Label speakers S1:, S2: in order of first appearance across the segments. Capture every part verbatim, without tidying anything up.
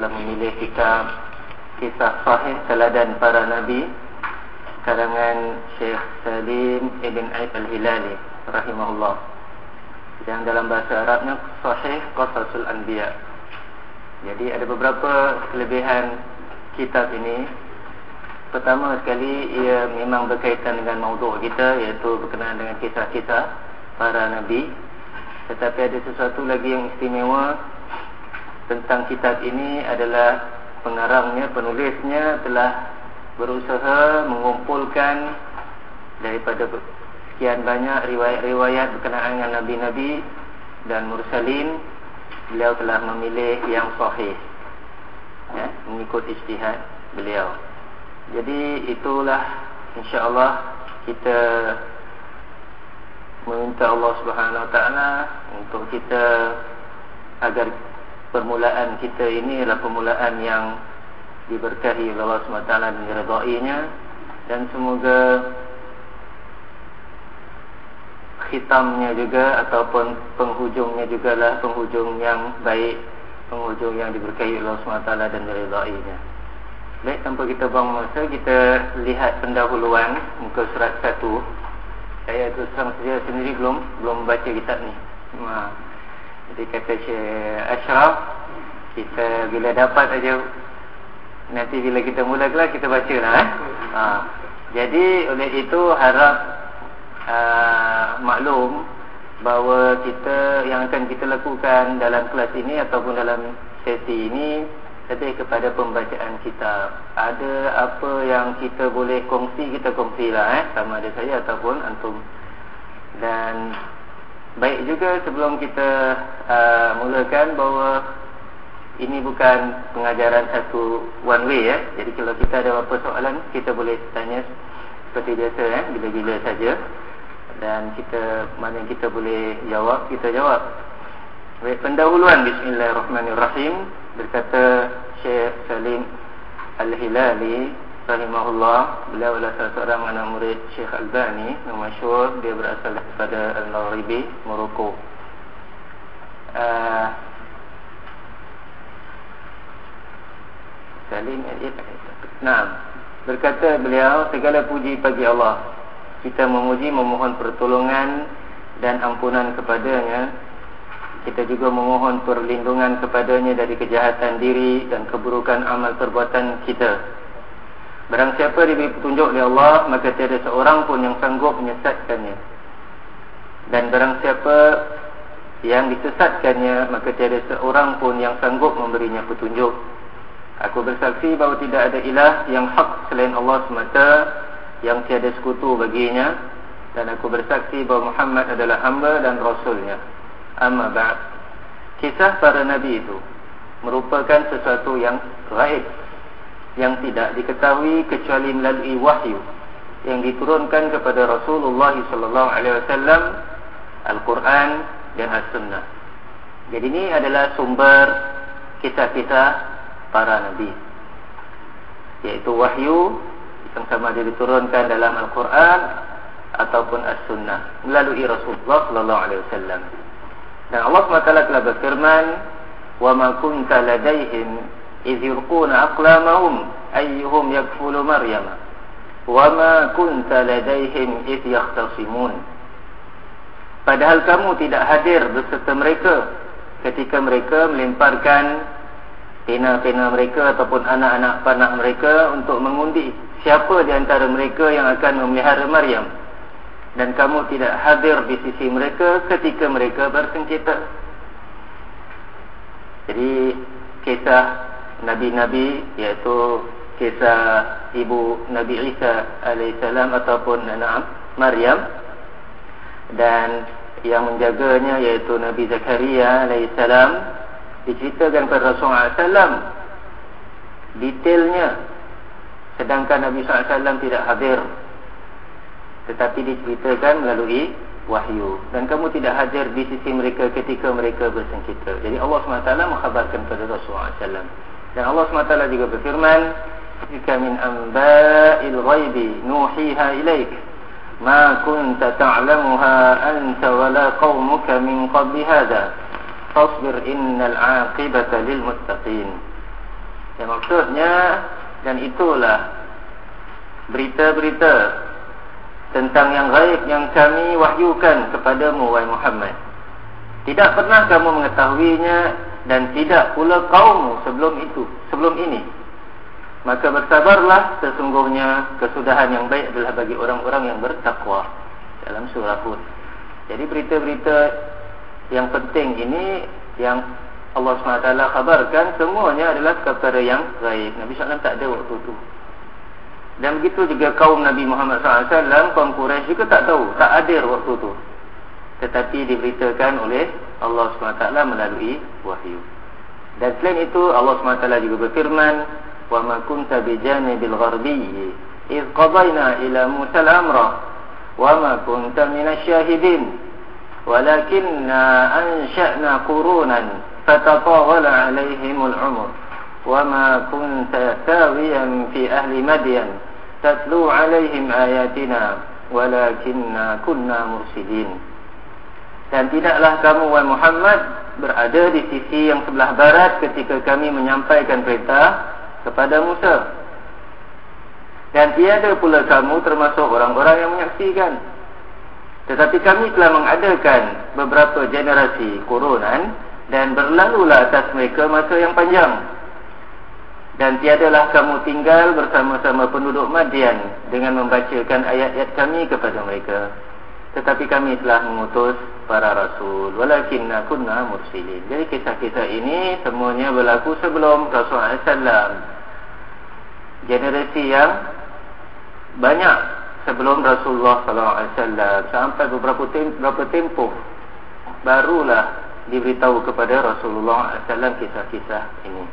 S1: telah memilih kitab Kisah Sahih Teladan Para Nabi karangan Syekh Salim Ibn Aid Al-Hilali rahimahullah, yang dalam bahasa Arabnya Sahih Qasasul Anbiya. Jadi ada beberapa kelebihan kitab ini. Pertama sekali, ia memang berkaitan dengan maudhu' kita, iaitu berkenaan dengan kisah-kisah para Nabi. Tetapi ada sesuatu lagi yang istimewa tentang kitab ini adalah pengarangnya, penulisnya telah berusaha mengumpulkan daripada sekian banyak riwayat-riwayat berkenaan dengan Nabi-Nabi dan Mursalin. Beliau telah memilih yang sahih, ya, mengikut ijtihad beliau. Jadi itulah insya-Allah kita meminta Allah Subhanahu Wa Taala untuk kita agar permulaan kita ini adalah permulaan yang diberkahi oleh Allah Subhanahu Wa Taala dan diridainya, dan semoga khitamnya juga ataupun penghujungnya juga lah penghujung yang baik, penghujung yang diberkahi oleh Allah Subhanahu Wa Taala dan diridainya. Baik, tanpa kita buang masa, kita lihat pendahuluan muka surat satu. Saya terus terang saja sendiri belum belum baca kitab ni. Ha. Jadi kata Syekh Ashraf, kita bila dapat aja, nanti bila kita mula kelas kita bacalah eh. Ha. Jadi oleh itu harap uh, maklum bahawa kita yang akan kita lakukan dalam kelas ini ataupun dalam sesi ini lebih kepada pembacaan kitab. Ada apa yang kita boleh kongsi, kita kongsilah eh, sama ada saya ataupun antum. Dan baik juga sebelum kita uh, mulakan bahawa ini bukan pengajaran satu one way ya. Jadi kalau kita ada apa soalan, kita boleh tanya seperti biasa eh, bila-bila saja. Dan kita mana yang kita boleh jawab, kita jawab. Baik, pendahuluan. Bismillahirrahmanirrahim. Berkata Syekh Salim Al-Hilali rahimahullah, beliau adalah salah seorang anak murid Syekh Albani yang masyhur. Dia berasal daripada Al-Maghribi, Morocco. uh, Salim Al-Hilali, nah, berkata beliau, segala puji bagi Allah, kita memuji memohon pertolongan dan ampunan kepadanya. Kita juga memohon perlindungan kepadanya dari kejahatan diri dan keburukan amal perbuatan kita. Barang siapa diberi petunjuk oleh Allah, maka tiada seorang pun yang sanggup menyesatkannya. Dan barang siapa yang disesatkannya, maka tiada seorang pun yang sanggup memberinya petunjuk. Aku bersaksi bahawa tidak ada ilah yang hak selain Allah semata, yang tiada sekutu baginya. Dan aku bersaksi bahawa Muhammad adalah hamba dan rasulnya. Amma ba'd. Kisah para Nabi itu merupakan sesuatu yang gaib, yang tidak diketahui kecuali melalui wahyu yang diturunkan kepada Rasulullah sallallahu alaihi wasallam, Al-Quran dan As-Sunnah. Jadi ini adalah sumber kisah-kisah para Nabi, yaitu wahyu yang sama ada diturunkan dalam Al-Quran ataupun As-Sunnah melalui Rasulullah sallallahu alaihi wasallam. Dan Allah subhanahu wa taala telah berfirman, "Wa ma kunta ladaihim idh yulquna aqlamahum ayyuhum yakfulu Maryam wa ma kunta ladaihim idh yahtasimun." Padahal kamu tidak hadir beserta mereka ketika mereka melemparkan pena-pena mereka ataupun anak-anak panah mereka untuk mengundi siapa di antara mereka yang akan memelihara Maryam. Dan kamu tidak hadir di sisi mereka ketika mereka bersengketa. Jadi kisah Nabi-Nabi, iaitu kisah ibu Nabi Isa alaihissalam ataupun anak Maryam, dan yang menjaganya iaitu Nabi Zakaria alaihissalam, diceritakan kepada Rasulullah sallallahu alaihi wasallam detailnya, sedangkan Nabi sallallahu alaihi wasallam tidak hadir, tetapi diceritakan melalui wahyu. Dan kamu tidak hadir di sisi mereka ketika mereka bersengketa. Jadi Allah subhanahu wa taala mengkhabarkan kepada Rasulullah sallallahu alaihi wasallam. Dan Allah subhanahu wa taala juga berfirman, "Tilka min amba'il ghaibi nuhiha ilaik, ma kunta ta'lamuha anta wala qaumuka min qabli hadha, fasbir innal 'aqibata lil muttaqin." Yang maksudnya, dan itulah berita-berita tentang yang gaib yang kami wahyukan kepadamu, wahai Muhammad. Tidak pernah kamu mengetahuinya, dan tidak pula kaummu sebelum itu, sebelum ini. Maka bersabarlah, sesungguhnya kesudahan yang baik adalah bagi orang-orang yang bertakwa. Dalam surah Hud. Jadi berita-berita yang penting ini yang Allah subhanahu wa taala khabarkan, semuanya adalah perkara yang gaib. Nabi sallallahu alaihi wasallam tak ada waktu itu. Dan begitu juga kaum Nabi Muhammad sallallahu alaihi wasallam, kaum Quraisy juga tak tahu, tak hadir waktu itu. Tetapi diberitakan oleh Allah subhanahu wa taala melalui wahyu. Dan selain itu Allah subhanahu wa taala juga berfirman, "Wa ma kunta bijanibil gharbiyyi idh qadayna ila Musa al-amra wa ma kunta minasyahidin walakinna ansha'na qurunan fatatawala 'alaihimul 'umur wa ma kunta sawiyan fi ahli Madyan tatlu 'alaihim ayatina walakinna kunna mursidin." Dan tidaklah kamu, wahai Muhammad, berada di sisi yang sebelah barat ketika kami menyampaikan perintah kepada Musa. Dan tiada pula kamu termasuk orang-orang yang menyaksikan. Tetapi kami telah mengadakan beberapa generasi kurunan, dan berlalulah atas mereka masa yang panjang. Dan tiadalah kamu tinggal bersama-sama penduduk Madian dengan membacakan ayat-ayat kami kepada mereka. Tetapi kami telah mengutus para rasul, walakinna kunna mursilin. Jadi kisah-kisah ini semuanya berlaku sebelum Rasulullah sallallahu alaihi wasallam. Generasi yang banyak sebelum Rasulullah sallallahu alaihi wasallam, sampai beberapa tem- beberapa tempoh barulah diberitahu kepada Rasulullah sallallahu alaihi wasallam kisah-kisah ini.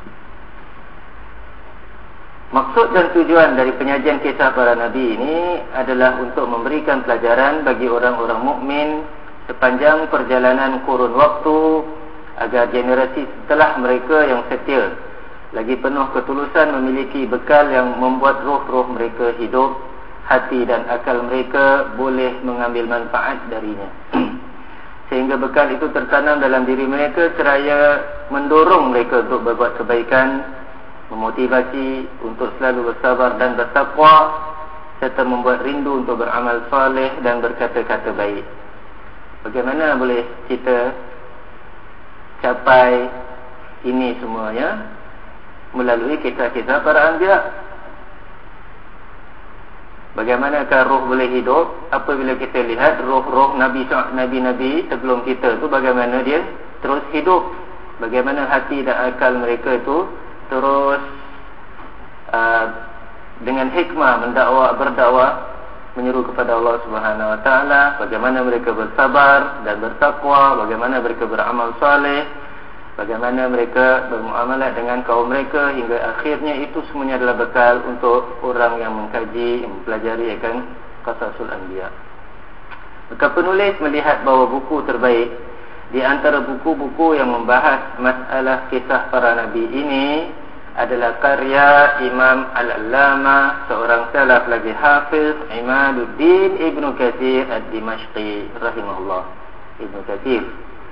S1: Maksud dan tujuan dari penyajian kisah para nabi ini adalah untuk memberikan pelajaran bagi orang-orang mukmin sepanjang perjalanan kurun waktu, agar generasi setelah mereka yang setia lagi penuh ketulusan memiliki bekal yang membuat roh-roh mereka hidup, hati dan akal mereka boleh mengambil manfaat darinya. Sehingga bekal itu tertanam dalam diri mereka seraya mendorong mereka untuk berbuat kebaikan, memotivasi untuk selalu bersabar dan bertakwa, serta membuat rindu untuk beramal saleh dan berkata-kata baik. Bagaimana boleh kita capai ini semuanya? Melalui kisah-kisah para anbiya. Bagaimanakah roh boleh hidup? Apabila kita lihat roh-roh Nabi Nabi-Nabi sebelum kita itu, bagaimana dia terus hidup, bagaimana hati dan akal mereka itu terus uh, dengan hikmah mendakwa, berdakwah, menyeru kepada Allah Subhanahu wa taala, bagaimana mereka bersabar dan bertakwa, bagaimana mereka beramal saleh, bagaimana mereka bermuamalah dengan kaum mereka, hingga akhirnya itu semuanya adalah bekal untuk orang yang mengkaji, yang mempelajari akan Qasasul Anbiya. Maka penulis melihat bahawa buku terbaik di antara buku-buku yang membahas masalah kisah para nabi ini adalah karya Imam Al-Allamah, seorang salaf lagi hafiz, Imaduddin Ibnu Katsir Ad-Dimashqi rahimahullah. Ibnu Katsir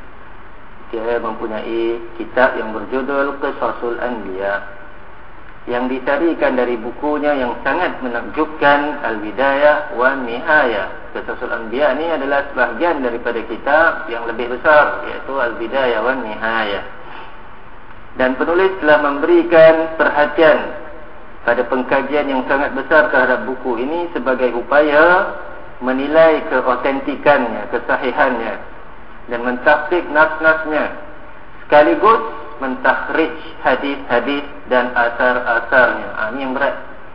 S1: dia mempunyai kitab yang berjudul Qasasul Anbiya, yang dicarikan dari bukunya yang sangat menakjubkan, Al-Bidayah wa Nihayah. Qasasul Anbiya ini adalah sebahagian daripada kitab yang lebih besar, iaitu Al-Bidayah wa Nihayah. Dan penulis telah memberikan perhatian pada pengkajian yang sangat besar terhadap buku ini sebagai upaya menilai keautentikannya, kesahihannya, dan mentahqiq nas-nasnya, sekaligus mentakhrij hadis-hadis dan asar-asarnya. Ha, ini yang berat.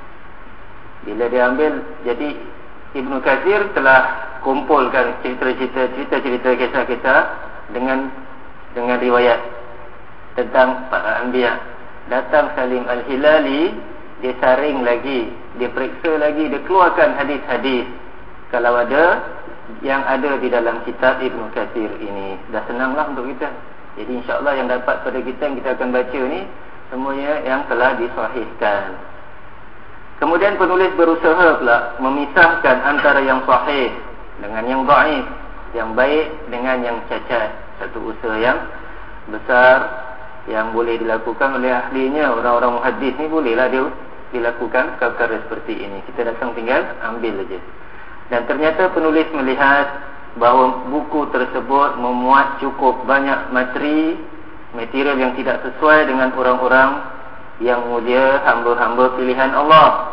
S1: Bila dia ambil, jadi Ibnu Katsir telah kumpulkan cerita-cerita cerita-cerita kisah-kisah dengan dengan riwayat tentang para anbiya. Datang Salim Al-Hilali, dia saring lagi, dia periksa lagi, dia keluarkan hadis-hadis kalau ada yang ada di dalam kitab Ibnu Katsir ini. Dah senanglah untuk kita. Jadi insya-Allah yang dapat pada kita, yang kita akan baca ni semuanya yang telah disahihkan. Kemudian penulis berusaha pula memisahkan antara yang sahih dengan yang dhaif, yang baik dengan yang cacat. Satu usaha yang besar yang boleh dilakukan oleh ahlinya, orang-orang muhaddis ni bolehlah dia dilakukan perkara seperti ini. Kita datang tinggal ambil saja. Dan ternyata penulis melihat bahawa buku tersebut memuat cukup banyak materi, material yang tidak sesuai dengan orang-orang yang mulia, hamba-hamba pilihan Allah.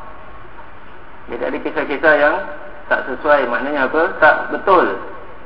S1: Jadi ada kisah-kisah yang tak sesuai, maknanya apa? Tak betul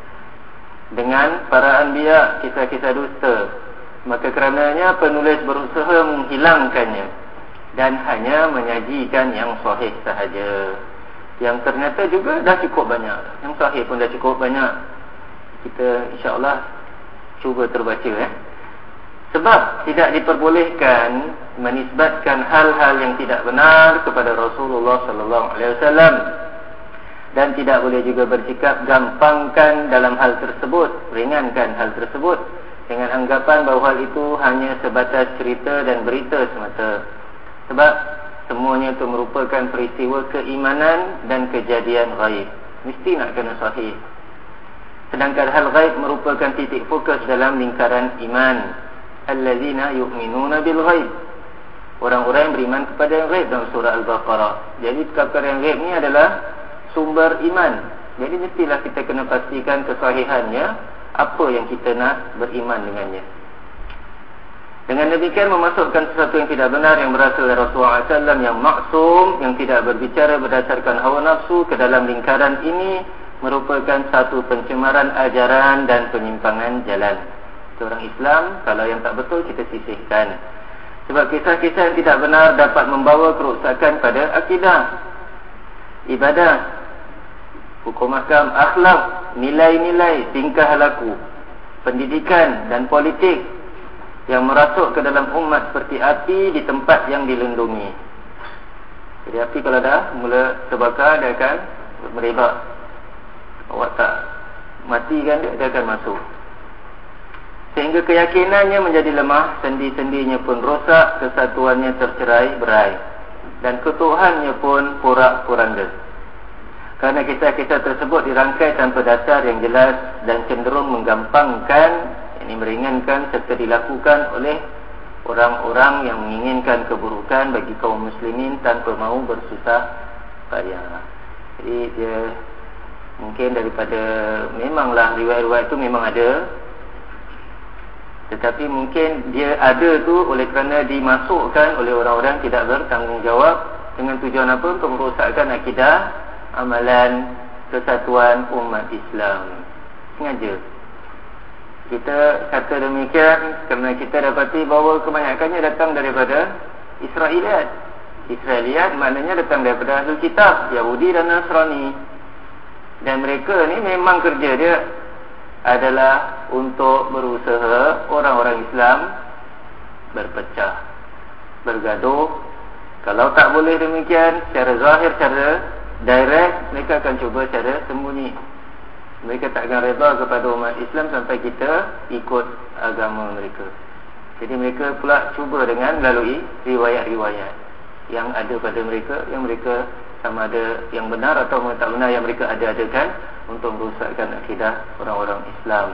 S1: dengan para anbiya, kisah-kisah dusta. Maka kerananya penulis berusaha menghilangkannya dan hanya menyajikan yang sahih sahaja, yang ternyata juga dah cukup banyak. Yang sahih pun dah cukup banyak. Kita insya-Allah cuba terbaca eh. Sebab tidak diperbolehkan menisbatkan hal-hal yang tidak benar kepada Rasulullah sallallahu alaihi wasallam, dan tidak boleh juga bersikap gampangkan dalam hal tersebut, ringankan hal tersebut dengan anggapan bahawa hal itu hanya sebatas cerita dan berita semata. Sebab semuanya itu merupakan peristiwa keimanan dan kejadian ghaib, mesti nak kena sahih. Sedangkan hal ghaib merupakan titik fokus dalam lingkaran iman. Allazina yu'minuna bil ghaib, orang-orang yang beriman kepada yang ghaib dalam surah Al-Baqarah. Jadi perkara yang ghaib ni adalah sumber iman. Jadi mestilah kita kena pastikan kesahihannya, apa yang kita nak beriman dengannya. Dengan demikian memasukkan sesuatu yang tidak benar yang berasal dari Rasulullah sallallahu alaihi wasallam yang maksum, yang tidak berbicara berdasarkan hawa nafsu ke dalam lingkaran ini, merupakan satu pencemaran ajaran dan penyimpangan jalan. Orang Islam, kalau yang tak betul kita sisihkan. Sebab kisah-kisah yang tidak benar dapat membawa kerosakan pada akidah, ibadah, hukum ahkam, akhlak, nilai-nilai, tingkah laku, pendidikan dan politik yang merasuk ke dalam umat seperti api di tempat yang dilindungi. Jadi api kalau dah mula terbakar, dia akan merebak. Awak tak matikan dia, dia akan masuk. Sehingga keyakinannya menjadi lemah, sendi-sendinya pun rosak, kesatuannya tercerai-berai, dan ketuhannya pun porak-poranda. Karena kisah-kisah tersebut dirangkai tanpa dasar yang jelas dan cenderung menggampangkan, ini meringankan serta dilakukan oleh orang-orang yang menginginkan keburukan bagi kaum muslimin tanpa mahu bersusah payah. Jadi dia mungkin daripada, memanglah riwayat-riwayat itu memang ada, tetapi mungkin dia ada tu oleh kerana dimasukkan oleh orang-orang tidak bertanggungjawab dengan tujuan apa? Untuk merosakkan akidah, amalan, kesatuan umat Islam. Sengaja kita kata demikian kerana kita dapati bahawa kebanyakannya datang daripada Israiliyat. Israiliyat maknanya datang daripada Ahlul Kitab, Yahudi dan Nasrani. Dan mereka ni memang kerja dia adalah untuk berusaha orang-orang Islam berpecah, bergaduh. Kalau tak boleh demikian secara zahir, secara direct, mereka akan cuba secara sembunyi. Mereka tak akan reda kepada umat Islam sampai kita ikut agama mereka. Jadi mereka pula cuba dengan melalui riwayat-riwayat yang ada pada mereka, yang mereka sama ada yang benar atau tak benar, yang mereka ada-adakan untuk merosakkan akidah orang-orang Islam.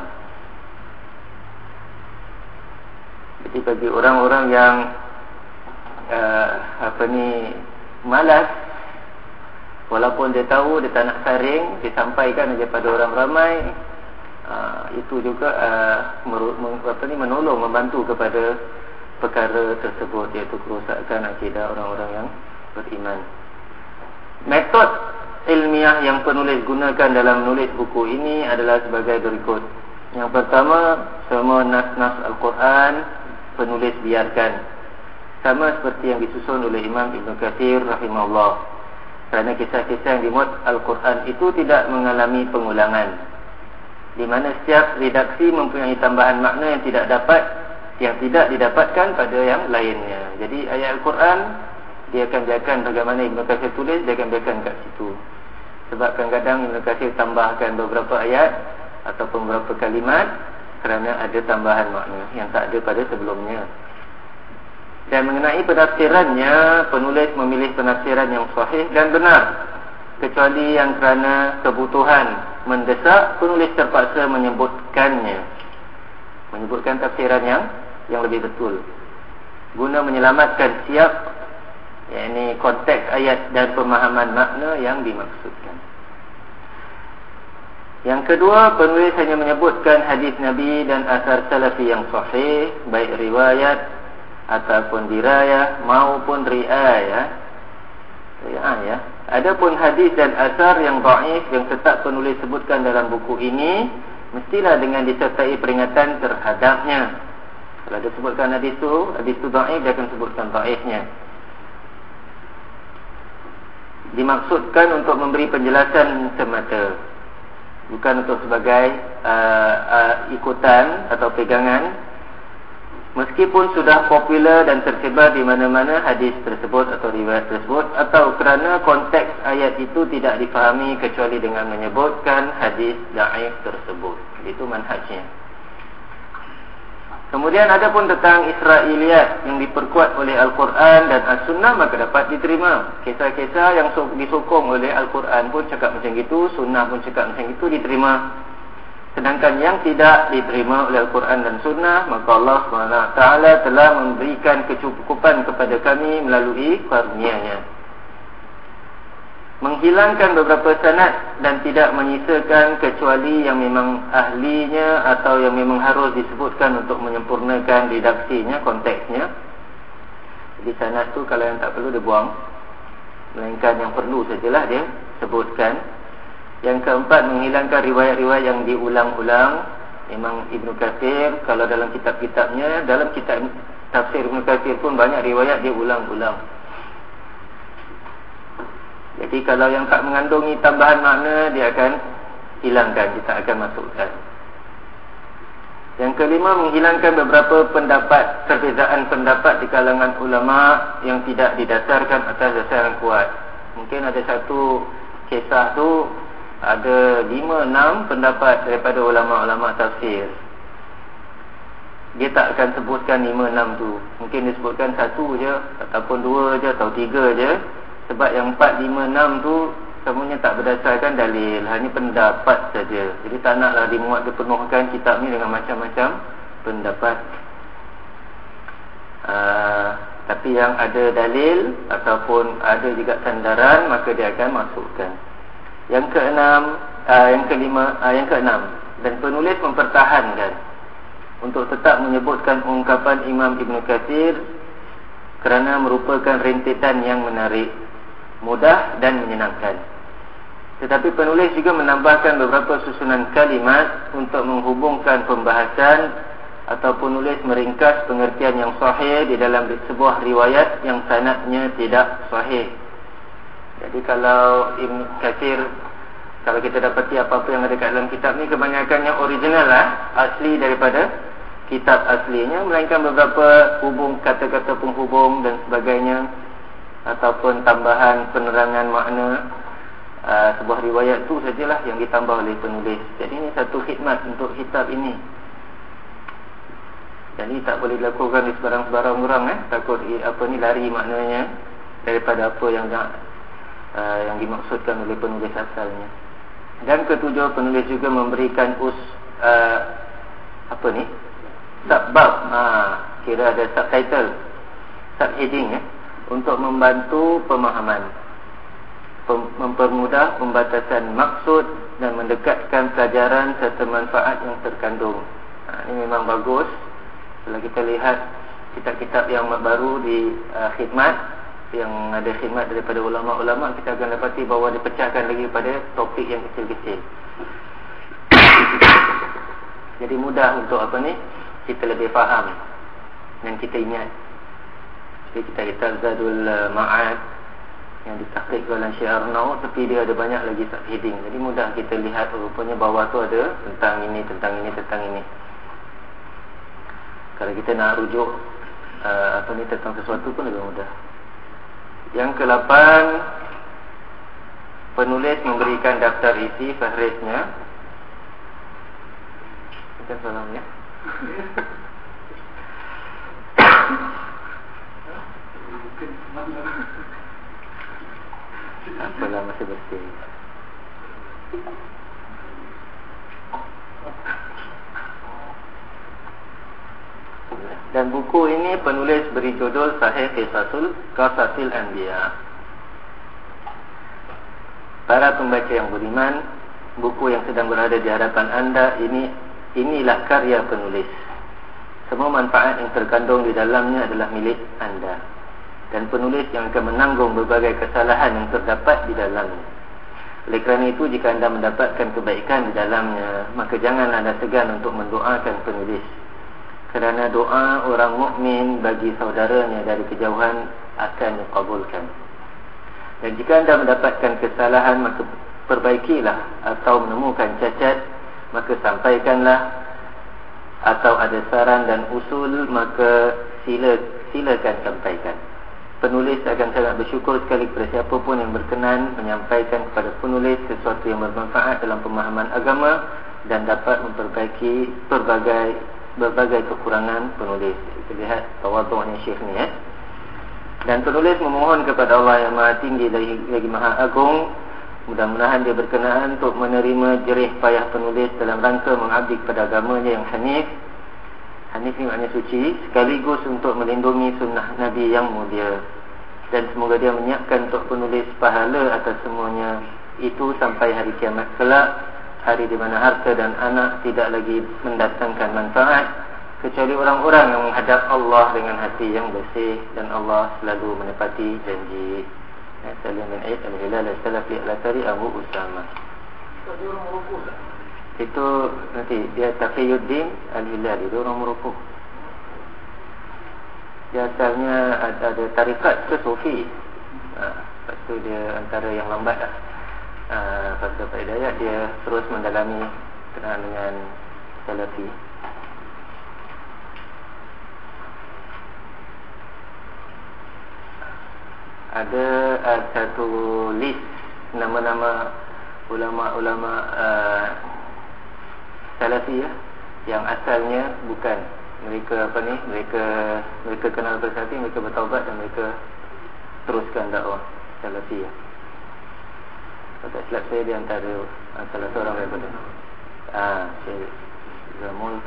S1: Jadi bagi orang-orang yang uh, apa ni malas, walaupun dia tahu dia tak nak saring, disampaikan saja pada orang ramai, uh, itu juga uh, meru, meng, apa ni, menolong, membantu kepada perkara tersebut, iaitu kerosakan akidah orang-orang yang beriman. Metod ilmiah yang penulis gunakan dalam menulis buku ini adalah sebagai berikut. Yang pertama, semua nas-nas Al-Quran penulis biarkan, sama seperti yang disusun oleh Imam Ibn Katsir rahimahullah. Kerana kisah-kisah yang dimuat Al-Quran itu tidak mengalami pengulangan, di mana setiap redaksi mempunyai tambahan makna yang tidak dapat yang tidak didapatkan pada yang lainnya. Jadi ayat Al-Quran dia akan biarkan bagaimana Ibn Katsir tulis, dia akan biarkan kat situ. Sebab kadang-kadang Ibn Katsir tambahkan beberapa ayat ataupun beberapa kalimat kerana ada tambahan makna yang tak ada pada sebelumnya. Dan mengenai penafsirannya, penulis memilih penafsiran yang sahih dan benar. Kecuali yang kerana kebutuhan mendesak, penulis terpaksa menyebutkannya, menyebutkan tafsiran yang yang lebih betul, guna menyelamatkan siap, yakni konteks ayat dan pemahaman makna yang dimaksudkan. Yang kedua, penulis hanya menyebutkan hadis Nabi dan asar salafi yang sahih, baik riwayat ataupun dirayah maupun riayah. Riayah. Adapun hadis dan asar yang dhaif yang tetap penulis sebutkan dalam buku ini, mestilah dengan disertai peringatan terhadapnya. Kalau dia sebutkan hadis tu, hadis tu dhaif, dia akan sebutkan dhaifnya. Dimaksudkan untuk memberi penjelasan semata, bukan untuk sebagai uh, uh, ikutan atau pegangan. Meskipun sudah popular dan tersebar di mana-mana hadis tersebut atau riwayat tersebut, atau kerana konteks ayat itu tidak difahami kecuali dengan menyebutkan hadis dhaif tersebut. Itu manhajnya. Kemudian ada pun tentang Israiliyat yang diperkuat oleh Al-Quran dan As-Sunnah, maka dapat diterima. Kisah-kisah yang disokong oleh Al-Quran pun cakap macam itu, Sunnah pun cakap macam itu, diterima. Sedangkan yang tidak diterima oleh Al-Quran dan Sunnah, maka Allah subhanahu wa taala telah memberikan kecukupan kepada kami melalui karunia-Nya, menghilangkan beberapa sanad dan tidak menyisakan kecuali yang memang ahlinya atau yang memang harus disebutkan untuk menyempurnakan redaksinya, konteksnya. Jadi sanad tu kalau yang tak perlu dia buang, melainkan yang perlu sajalah dia sebutkan. Yang keempat, menghilangkan riwayat-riwayat yang diulang-ulang. Memang Ibnu Katsir, kalau dalam kitab-kitabnya, dalam kitab tafsir Ibnu Katsir pun banyak riwayat dia ulang-ulang. Jadi kalau yang tak mengandungi tambahan makna, dia akan hilangkan, kita akan masukkan. Yang kelima, menghilangkan beberapa pendapat, perbezaan pendapat di kalangan ulama yang tidak didasarkan atas dasar yang kuat. Mungkin ada satu kisah tu ada lima enam pendapat daripada ulama-ulama tafsir. Dia tak akan sebutkan lima enam tu. Mungkin dia sebutkan satu je, ataupun dua je, atau tiga je. Sebab yang empat, lima, enam tu semuanya tak berdasarkan dalil, hanya pendapat saja. Jadi tak naklah dimuat, dipenuhkan kitab ni dengan macam-macam pendapat. uh, Tapi yang ada dalil ataupun ada juga sandaran, maka dia akan masukkan. Yang keenam, uh, yang kelima, uh, yang keenam, dan penulis mempertahankan untuk tetap menyebutkan ungkapan Imam Ibn Katsir kerana merupakan rentetan yang menarik, mudah dan menyenangkan. Tetapi penulis juga menambahkan beberapa susunan kalimat untuk menghubungkan pembahasan atau penulis meringkas pengertian yang sahih di dalam sebuah riwayat yang sanadnya tidak sahih. Jadi kalau Ibn Katsir, kalau kita dapati apa-apa yang ada kat dalam kitab ni, kebanyakannya original lah, asli daripada kitab aslinya, melainkan beberapa hubung, kata-kata penghubung dan sebagainya, ataupun tambahan penerangan makna uh, sebuah riwayat tu sajalah yang ditambah oleh penulis. Jadi ini satu khidmat untuk kitab ini. Jadi tak boleh dilakukan di sebarang-sebarang orang, eh? Takut apa ni lari maknanya daripada apa yang Uh, yang dimaksudkan oleh penulis asalnya. Dan ketujuh, penulis juga memberikan us uh, apa ni subbab, ha, kira ada subtitle, subheading, eh, untuk membantu pemahaman, Pem- mempermudah pembatasan maksud dan mendekatkan pelajaran serta manfaat yang terkandung. Ha, ini memang bagus. Kalau kita lihat kitab-kitab yang baru di uh, khidmat, yang ada khidmat daripada ulama-ulama, kita akan dapati bahawa dipecahkan lagi pada topik yang kecil-kecil. Jadi mudah untuk apa ni, kita lebih faham dan kita ingat. Jadi kita kitab Zadul Ma'ad yang ditahqiq oleh Syekh Arnaud, tapi dia ada banyak lagi subheading. Jadi mudah kita lihat, oh, rupanya bawah tu ada tentang ini, tentang ini, tentang ini. Kalau kita nak rujuk uh, apa ni tentang sesuatu pun lebih mudah. Yang kelapan, penulis memberikan daftar isi fahrisnya. Kita salam ya. Apalah, masih bersih. Dan buku ini penulis beri judul Sahih Qisasul Qasasil Anbiya. Para pembaca yang beriman, buku yang sedang berada di hadapan anda ini, inilah karya penulis. Semua manfaat yang terkandung di dalamnya adalah milik anda, dan penulis yang akan menanggung berbagai kesalahan yang terdapat di dalamnya. Oleh kerana itu, jika anda mendapatkan kebaikan di dalamnya, maka jangan anda segan untuk mendoakan penulis, kerana doa orang mukmin bagi saudaranya dari kejauhan akan dikabulkan. Dan jika anda mendapatkan kesalahan, maka perbaikilah, atau menemukan cacat, maka sampaikanlah. Atau ada saran dan usul, maka sila, silakan sampaikan. Penulis akan sangat bersyukur sekali kepada siapa pun yang berkenan menyampaikan kepada penulis sesuatu yang bermanfaat dalam pemahaman agama dan dapat memperbaiki berbagai berbagai kekurangan penulis. Kita lihat tawadhu'nya Syekh ni, eh? Dan penulis memohon kepada Allah yang Maha Tinggi lagi, lagi Maha Agung, mudah-mudahan dia berkenaan untuk menerima jerih payah penulis dalam rangka mengabdi kepada agamanya yang hanif. Hanif ni maknanya suci, sekaligus untuk melindungi sunnah Nabi yang mulia. Dan semoga dia menyiapkan untuk penulis pahala atas semuanya itu sampai hari kiamat kelak, hari di mana harta dan anak tidak lagi mendatangkan manfaat, kecuali orang-orang yang menghadap Allah dengan hati yang bersih, dan Allah selalu menepati janji. Salam bin Aid al-Hilal al-Salafi al-Athari Abu Usama. Itu nanti dia Taqiyuddin al-Hilal, itu orang Morocco. Dia asalnya ada, ada tarikat ke Sufi. ha, Lepas tu dia antara yang lambat lah. ha, Lepas tu Pak Hidayat dia terus mendalami kenaan dengan Salafi. Ada uh, satu list nama-nama ulama-ulama uh, Salafi, ya, yang asalnya bukan mereka apa ni, mereka mereka kenal bersatu, mereka bertaubat dan mereka teruskan dakwah Salafi, ya. Kalau tak silap saya di antara uh, salah seorang daripada ah Syekh Zamul.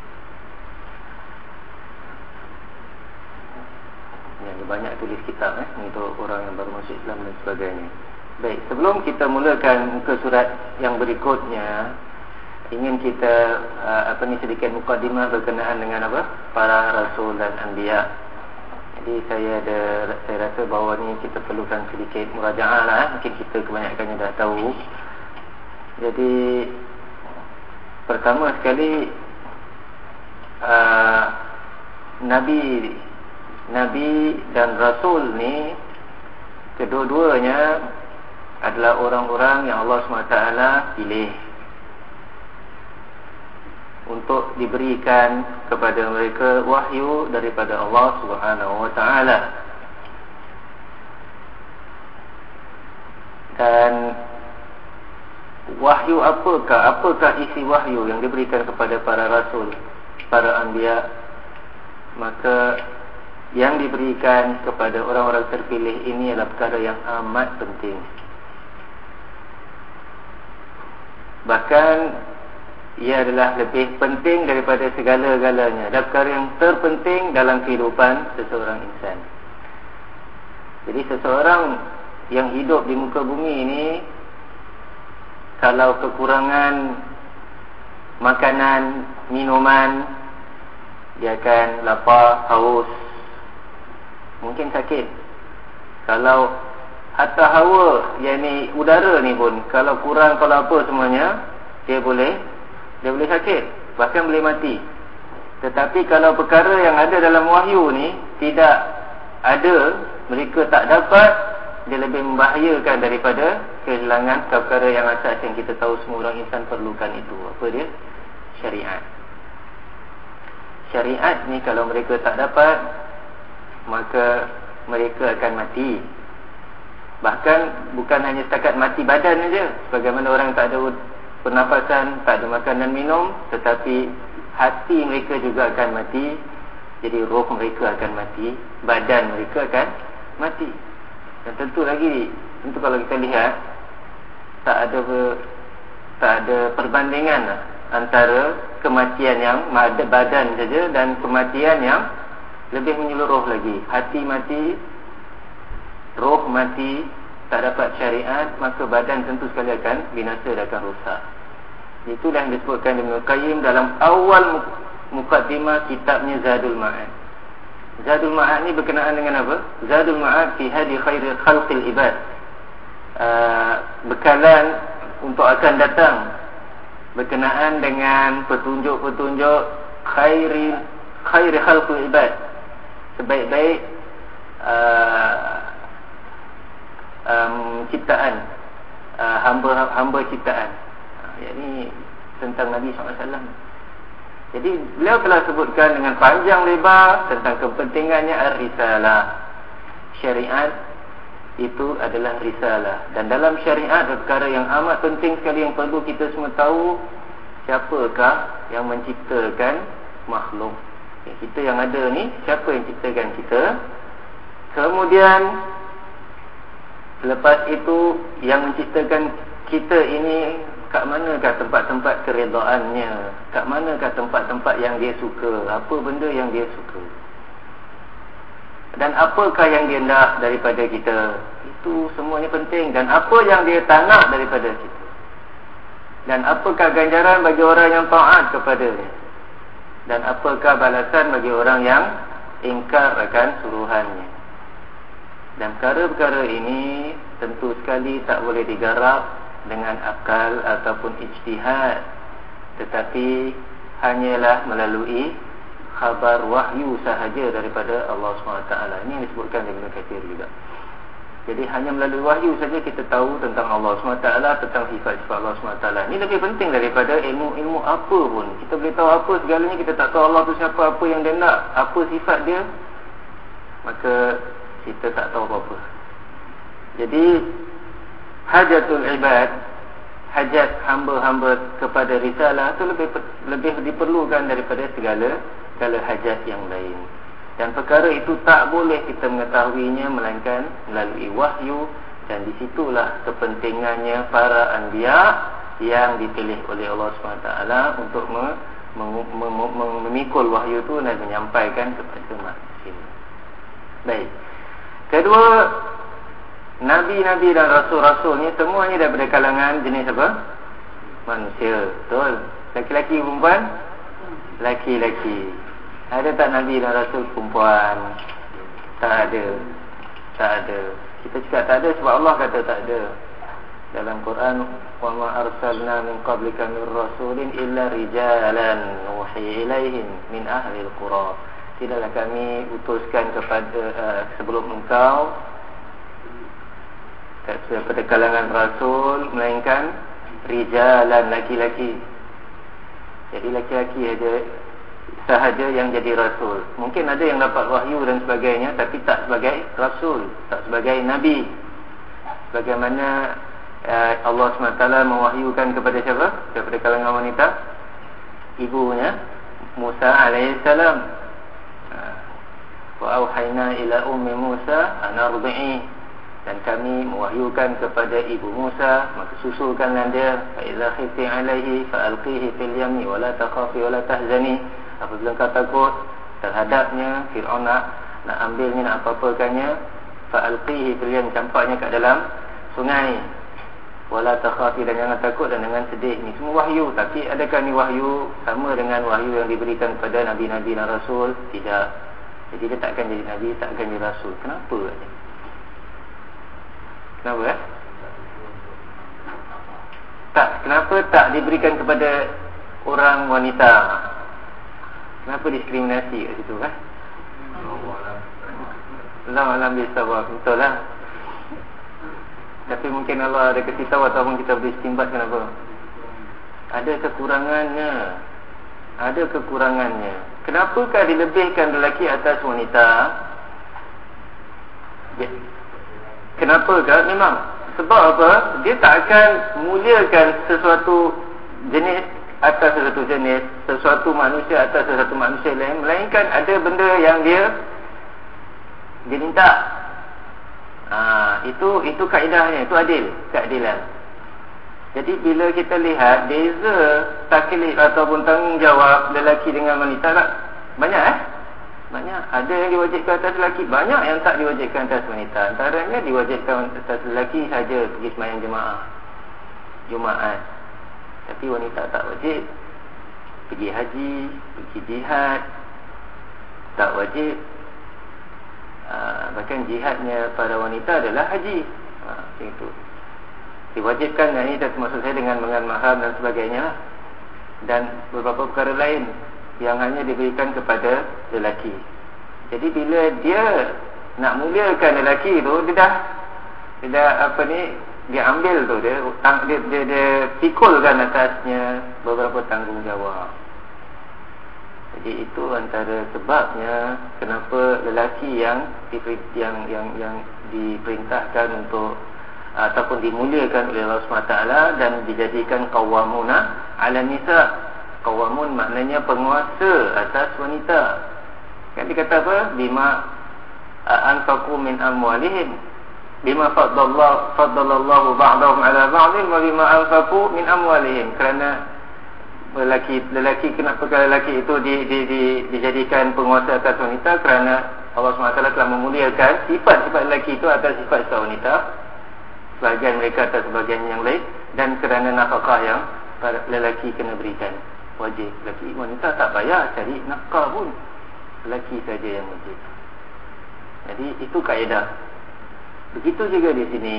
S1: Ya, banyak tulis kitab eh, untuk orang yang baru masuk Islam dan sebagainya. Baik, sebelum kita mulakan muka surat yang berikutnya, ingin kita uh, apa ni sedikit mukadimah berkenaan dengan apa? Para rasul dan anbiya. Jadi saya ada saya rasa bahawa ni kita perlukan sedikit murajaah lah, eh. Mungkin kita kebanyakannya dah tahu. Jadi pertama sekali uh, Nabi Nabi dan Rasul ni kedua-duanya adalah orang-orang yang Allah subhanahu wa taala pilih untuk diberikan kepada mereka wahyu daripada Allah Subhanahu wa taala. Dan wahyu apakah? Apakah isi wahyu yang diberikan kepada para rasul, para anbiya? Maka yang diberikan kepada orang-orang terpilih ini adalah perkara yang amat penting. Bahkan ia adalah lebih penting daripada segala-galanya, adalah perkara yang terpenting dalam kehidupan seseorang insan. Jadi seseorang yang hidup di muka bumi ini, kalau kekurangan makanan, minuman, dia akan lapar, haus, mungkin sakit. Kalau hatta hawa, yakni udara ni pun, kalau kurang, kalau apa semuanya, dia boleh Dia boleh sakit, bahkan boleh mati. Tetapi kalau perkara yang ada dalam wahyu ni tidak ada, mereka tak dapat, dia lebih membahayakan daripada kehilangan perkara yang asas yang kita tahu semua orang insan perlukan itu. Apa dia? Syariat. Syariat ni kalau mereka tak dapat, maka mereka akan mati. Bahkan bukan hanya setakat mati badan saja, sebagaimana orang tak ada pernafasan, tak ada makan dan minum, tetapi hati mereka juga akan mati. Jadi roh mereka akan mati, badan mereka akan mati. Dan tentu lagi, tentu kalau kita lihat, tak ada tak ada perbandingan lah antara kematian yang ada badan saja dan kematian yang lebih menyeluruh lagi. Hati mati, roh mati, tak dapat syariat, maka badan tentu sekali akan binasa dan akan rosak. Itulah yang disebutkan Ibnu Qayyim dalam awal mukaddimah kitabnya Zadul Ma'ad. Zadul Ma'ad ni berkenaan dengan apa? Zadul Ma'ad fi hadi khairil khalqil ibad. Uh, bekalan untuk akan datang berkenaan dengan petunjuk-petunjuk khairi khairi khalqil ibad, sebaik-baik uh, um, ciptaan, uh, hamba-hamba ciptaan. Uh, yakni tentang Nabi sallallahu alaihi wasallam. Jadi beliau telah sebutkan dengan panjang lebar tentang kepentingannya ar-risalah. Syariat itu adalah risalah, dan dalam syariat ada perkara yang amat penting sekali yang perlu kita semua tahu. Siapakah yang menciptakan makhluk? Ya, kita yang ada ni, siapa yang ciptakan kita? Kemudian selepas itu yang menciptakan kita ini, kat manakah tempat-tempat keredaannya? Kat manakah tempat-tempat yang dia suka? Apa benda yang dia suka? Dan apakah yang dia nak daripada kita? Itu semuanya penting. Dan apa yang dia tak nak daripada kita? Dan apakah ganjaran bagi orang yang taat kepadanya? Dan apakah balasan bagi orang yang ingkar akan suruhannya? Dan perkara-perkara ini tentu sekali tak boleh digarap dengan akal ataupun ijtihad, tetapi hanyalah melalui khabar wahyu sahaja daripada Allah subhanahu wa taala. Ini yang disebutkan Ibnu Katsir juga. Jadi hanya melalui wahyu saja kita tahu tentang Allah subhanahu wa taala, tentang sifat-sifat Allah subhanahu wa taala. Ini lebih penting daripada ilmu-ilmu apa pun. Kita boleh tahu apa segalanya, kita tak tahu Allah tu siapa, apa yang dia nak, apa sifat dia, maka kita tak tahu apa-apa. Jadi hajatul ibad, hajat hamba-hamba kepada risalah itu lebih lebih diperlukan daripada segala segala hajat yang lain. Dan perkara itu tak boleh kita mengetahuinya melainkan melalui wahyu, dan disitulah kepentingannya para anbiya yang dipilih oleh Allah subhanahu wa taala untuk me, mem, mem, mem, memikul wahyu itu dan menyampaikan kepada manusia. Baik. Kedua, Nabi-Nabi dan Rasul-Rasulnya semuanya daripada kalangan jenis apa? Manusia. Betul? Laki-laki perempuan? Laki-laki. Ada tak Nabi dan Rasul perempuan? Tak ada. Tak ada. Kita cakap tak ada sebab Allah kata tak ada. Dalam Quran, wa ma arsalna min qablika min rasulin illa rijalan nuhi ilaihim min ahli al-qura. Tidaklah kami utuskan kepada uh, sebelum engkau pada kalangan Rasul melainkan rijalan, laki-laki. Jadi laki-laki ada sahaja yang jadi Rasul. Mungkin ada yang dapat wahyu dan sebagainya, tapi tak sebagai Rasul, tak sebagai Nabi. Bagaimana uh, Allah subhanahu wa taala mewahyukan kepada siapa? Kepada kalangan wanita, ibunya Musa alaihissalam. Wa auhayna ila ummi Musa an ardi'i, dan kami mewahyukan kepada ibu Musa, maka susulkanlah dia, fa idza khifti alaihi fa alqihi fil yammi wa la takhafi wa la tahzani. Apabila kau takut terhadapnya, Firaun nak nak ambilnya, nak apa-apakannya, fa alqihi fil yammi, campaknya kat dalam sungai, wa la takhafi, dan jangan takut dan jangan sedih. Ini semua wahyu. Tapi adakah ni wahyu sama dengan wahyu yang diberikan kepada nabi-nabi dan rasul? Tidak. Jadi dia tak akan jadi Nabi, tak akan jadi Rasul. Kenapa? Kenapa eh? Tak, kenapa tak diberikan kepada orang wanita? Kenapa diskriminasi kat situ kan? Allah alam bisawab. Betul lah. Tapi mungkin Allah ada kasih tahu ataupun kita boleh istimbat kenapa? Ada kekurangannya. Ada kekurangannya. Kenapakah dilebihkan lelaki atas wanita? Ya. Kenapakah? Memang sebab apa? Dia tak akan muliakan sesuatu jenis atas sesuatu jenis, sesuatu manusia atas sesuatu manusia lain, melainkan ada benda yang dia dia minta. Ha, itu itu kaedahnya, itu adil, keadilan. Jadi bila kita lihat beza taklif ataupun tanggungjawab lelaki dengan wanita tak banyak eh? Banyak. Ada yang diwajibkan atas lelaki, banyak yang tak diwajibkan atas wanita. Antaranya diwajibkan atas lelaki saja pergi sembahyang jemaah Jumaat. Tapi wanita tak wajib. Pergi haji, pergi jihad tak wajib. Aa, bahkan jihadnya para wanita adalah haji. Ha, macam itu. Diwajibkan, yang ini termasuk saya dengan mengenal mahram dan sebagainya, dan beberapa perkara lain yang hanya diberikan kepada lelaki. Jadi bila dia nak muliakan lelaki tu, dia dah dia dah apa ni, dia ambil tu, dia dia dia, dia pikulkan atasnya beberapa tanggungjawab. Jadi itu antara sebabnya kenapa lelaki yang yang yang yang diperintahkan untuk ataupun dimuliakan oleh Allah subhanahu wa taala dan dijadikan qawwamuna 'ala nisa. Qawamun maknanya penguasa atas wanita. Kan dikata apa? Bima anfaqu min amwalihim, bima faddallahu faddalallahu ba'dahum 'ala ba'din wa bima anfaqu min amwalihim. Kerana lelaki lelaki kenapa lelaki itu di, di, di, dijadikan penguasa atas wanita? Kerana Allah subhanahu wa taala telah memuliakan sifat-sifat lelaki itu atas sifat-sifat wanita, sebahagian mereka atas sebahagian yang lain, dan kerana nafkah yang lelaki kena berikan wajib. Lelaki, wanita tak payah cari nafkah pun, lelaki saja yang wajib. Jadi itu kaedah. Begitu juga di sini,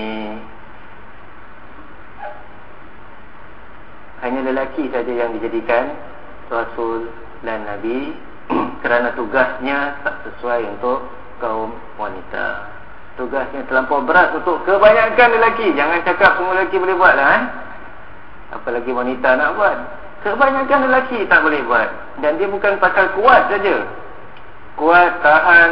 S1: hanya lelaki saja yang dijadikan Rasul dan Nabi kerana tugasnya tak sesuai untuk kaum wanita. Tugasnya terlampau berat untuk kebanyakan lelaki. Jangan cakap semua lelaki boleh buat lah eh? Apalagi wanita nak buat. Kebanyakan lelaki tak boleh buat. Dan dia bukan pasal kuat saja, kuat, tahan,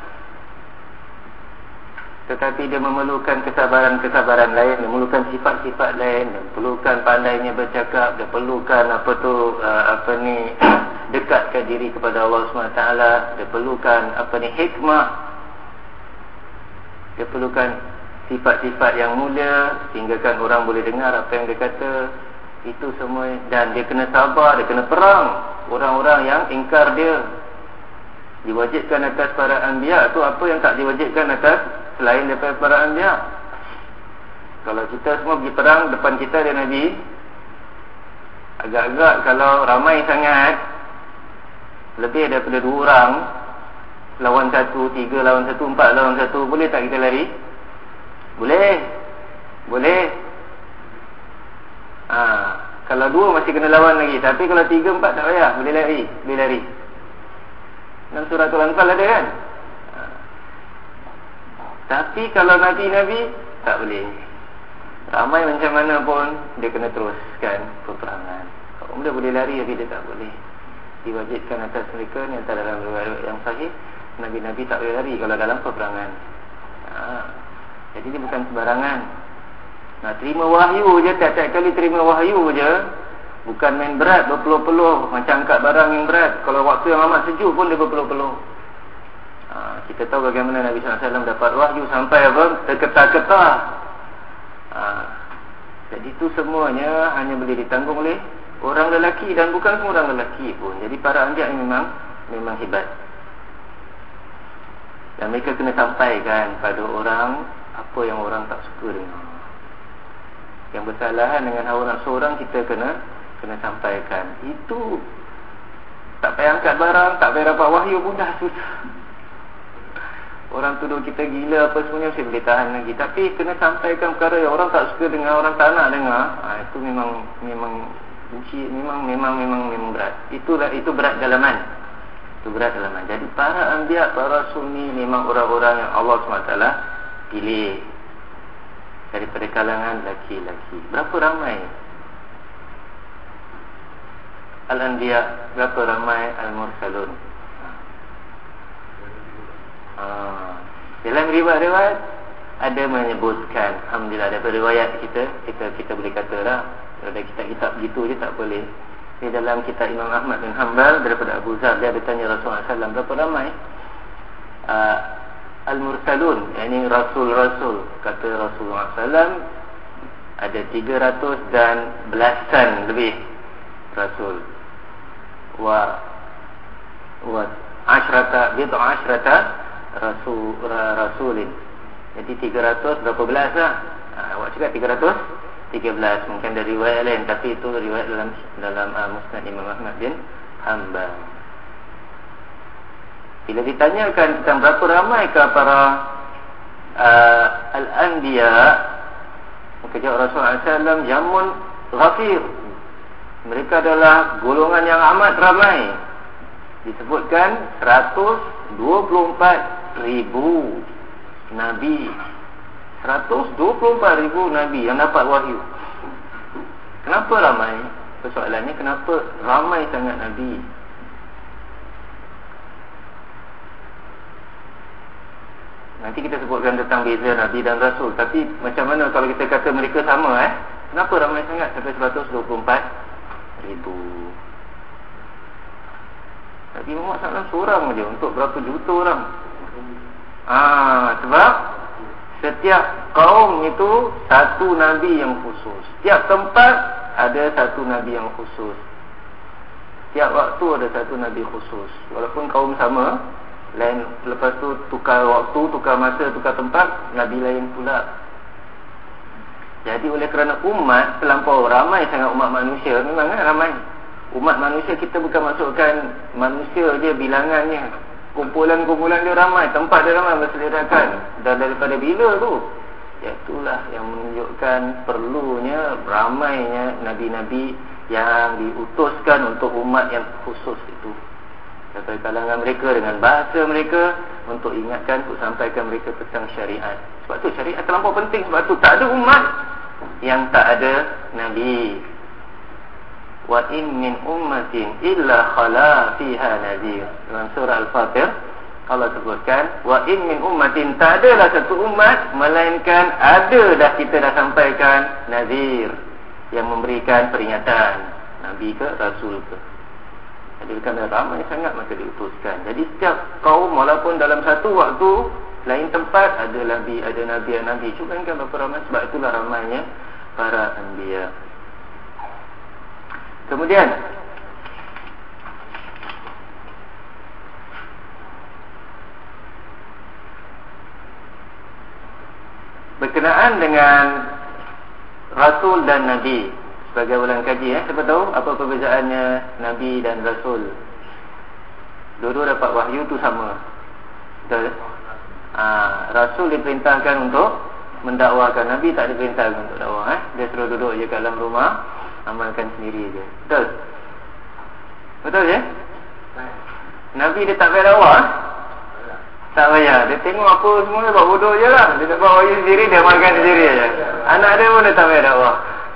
S1: tetapi dia memerlukan kesabaran-kesabaran lain, dia memerlukan sifat-sifat lain, dia perlukan pandainya bercakap, dia perlukan apa tu uh, apa ni dekatkan diri kepada Allah subhanahu wa taala, dia perlukan apa ni hikmah, dia perlukan sifat-sifat yang mulia sehinggakan orang boleh dengar apa yang dia kata. Itu semua. Dan dia kena sabar, dia kena perang orang-orang yang ingkar dia. Diwajibkan atas para anbiya tu apa yang tak diwajibkan atas selain daripada para anbiya. Kalau kita semua pergi perang, depan kita ada Nabi, agak-agak kalau ramai sangat, lebih daripada dua orang lawan satu, tiga lawan satu, empat lawan satu, boleh tak kita lari? Boleh. Boleh. Ha, kalau dua masih kena lawan lagi, tapi kalau tiga, empat tak payah, boleh lari, boleh lari. Dalam surah Al-Anfal ada kan? Ha. Tapi kalau Nabi-Nabi tak boleh. Ramai macam mana pun dia kena teruskan peperangan. Kalau dia boleh lari, tapi dia tak boleh. Diwajibkan atas mereka, ni antara dalam riwayat yang sahih, Nabi-Nabi tak boleh lari kalau dalam peperangan. Ha. Jadi dia bukan sembarangan. Nah, terima wahyu je, tiap-tiap kali terima wahyu je, bukan main berat, berpeluh-peluh macam angkat barang yang berat. Kalau waktu yang amat sejuk pun dia berpeluh-peluh. Ha, kita tahu bagaimana Nabi sallallahu alaihi wasallam dapat wahyu sampai apa? Terketar-ketar. Ha, jadi itu semuanya hanya boleh ditanggung oleh orang lelaki, dan bukan semua orang lelaki pun. Jadi para anbiya memang memang hebat. Dan mereka kena sampaikan pada orang apa yang orang tak suka dengar. Yang bersalahan dengan hawa nafsu orang, kita kena kena sampaikan. Itu tak payah angkat barang, tak payah dapat wahyu pun dah susah. Orang tuduh kita gila apa semuanya, mesti boleh tahan lagi. Tapi kena sampaikan perkara yang orang tak suka dengar, orang tak nak dengar. Ha, itu memang memang uji, memang memang memang memang berat. Itulah itu berat dalaman. Itu berat dalaman. Jadi para anbiya, para rasul ni memang orang-orang yang Allah subhanahu wa taala pilih daripada kalangan laki-laki. Berapa ramai Al-Anbiya, berapa ramai Al-Mursalun? Ha. Dalam riwayat-riwayat ada menyebutkan, alhamdulillah daripada riwayat kita, kita kita boleh kata lah, ada kitab-kitab gitu je tak boleh. Di dalam kitab Imam Ahmad bin Hanbal daripada Abu Zar, dia ada tanya Rasulullah sallallahu alaihi wasallam, berapa ramai uh, Al-Mursalun, yakni Rasul-Rasul. Kata Rasulullah sallallahu alaihi wasallam, ada tiga ratus dan belasan lebih rasul. Wa wa asyrata bid'a asyrata rasul rasulin. Jadi tiga ratus berapa belas lah. Ha, awak cakap tiga ratus tiga belas, mungkin dari riwayat lain, tapi itu riwayat dalam dalam uh, Musnad Imam Ahmad bin Hanbal. Bila ditanyakan tentang berapa ramai ke para uh, al-anbiya, maka jawab Rasulullah sallallahu alaihi wasallam, jamun ghafir, mereka adalah golongan yang amat ramai. Disebutkan seratus dua puluh empat ribu Nabi, seratus dua puluh empat ribu Nabi yang dapat wahyu. Kenapa ramai? Persoalannya, kenapa ramai sangat Nabi? Nanti kita sebutkan tentang beza Nabi dan Rasul. Tapi macam mana kalau kita kata mereka sama, eh? Kenapa ramai sangat sampai seratus dua puluh empat ribu? Nabi Muhammad sallallahu alaihi wasallam seorang saja untuk berapa juta orang? Ah, sebab setiap kaum itu satu Nabi yang khusus. Setiap tempat ada satu Nabi yang khusus. Setiap waktu ada satu Nabi khusus. Walaupun kaum sama, lain, lepas tu tukar waktu, tukar masa, tukar tempat, Nabi lain pula. Jadi oleh kerana umat terlampau ramai sangat, umat manusia memang kan ramai. Umat manusia, kita bukan masukkan manusia je bilangannya, kumpulan-kumpulan dia ramai, tempat dia ramai, berseledakan. Dan daripada bila tu? Itulah yang menunjukkan perlunya ramainya Nabi-Nabi yang diutuskan untuk umat yang khusus itu. Daripada kalangan mereka dengan bahasa mereka, untuk ingatkan, untuk sampaikan mereka tentang syariat. Sebab tu syariat terlampau penting. Sebab tu tak ada umat yang tak ada Nabi. Wa in min ummatin illa khala fiha nadhir. Dalam surah Al-Fatir Allah sebutkan, wa in min ummatin, tak adalah satu umat melainkan ada dah, kita dah sampaikan nadhir, yang memberikan peringatan, Nabi ke Rasul ke. Jadi kerana ramai sangat maka diutuskan. Jadi setiap kaum walaupun dalam satu waktu, lain tempat, ada Nabi, ada Nabi, ada Nabi. Cuba kan berapa ramai, sebab itulah ramainya para anbiya. Kemudian berkenaan dengan Rasul dan Nabi, sebagai ulang kaji, eh, siapa tahu apa perbezaannya Nabi dan Rasul? Dua-dua dapat wahyu tu sama. Betul? Ha, Rasul diperintahkan untuk mendakwakan, Nabi tak diperintahkan untuk dakwah, eh? Dia suruh duduk je kat dalam rumah, amalkan sendiri je. Betul? Betul je? Nabi dia tak payah dakwah? Tak payah. Dia tengok apa semua, dia buat bodoh je lah. Dia tak buat wahyu sendiri, dia amalkan sendiri je. Anak dia pun dia tak payah dakwah.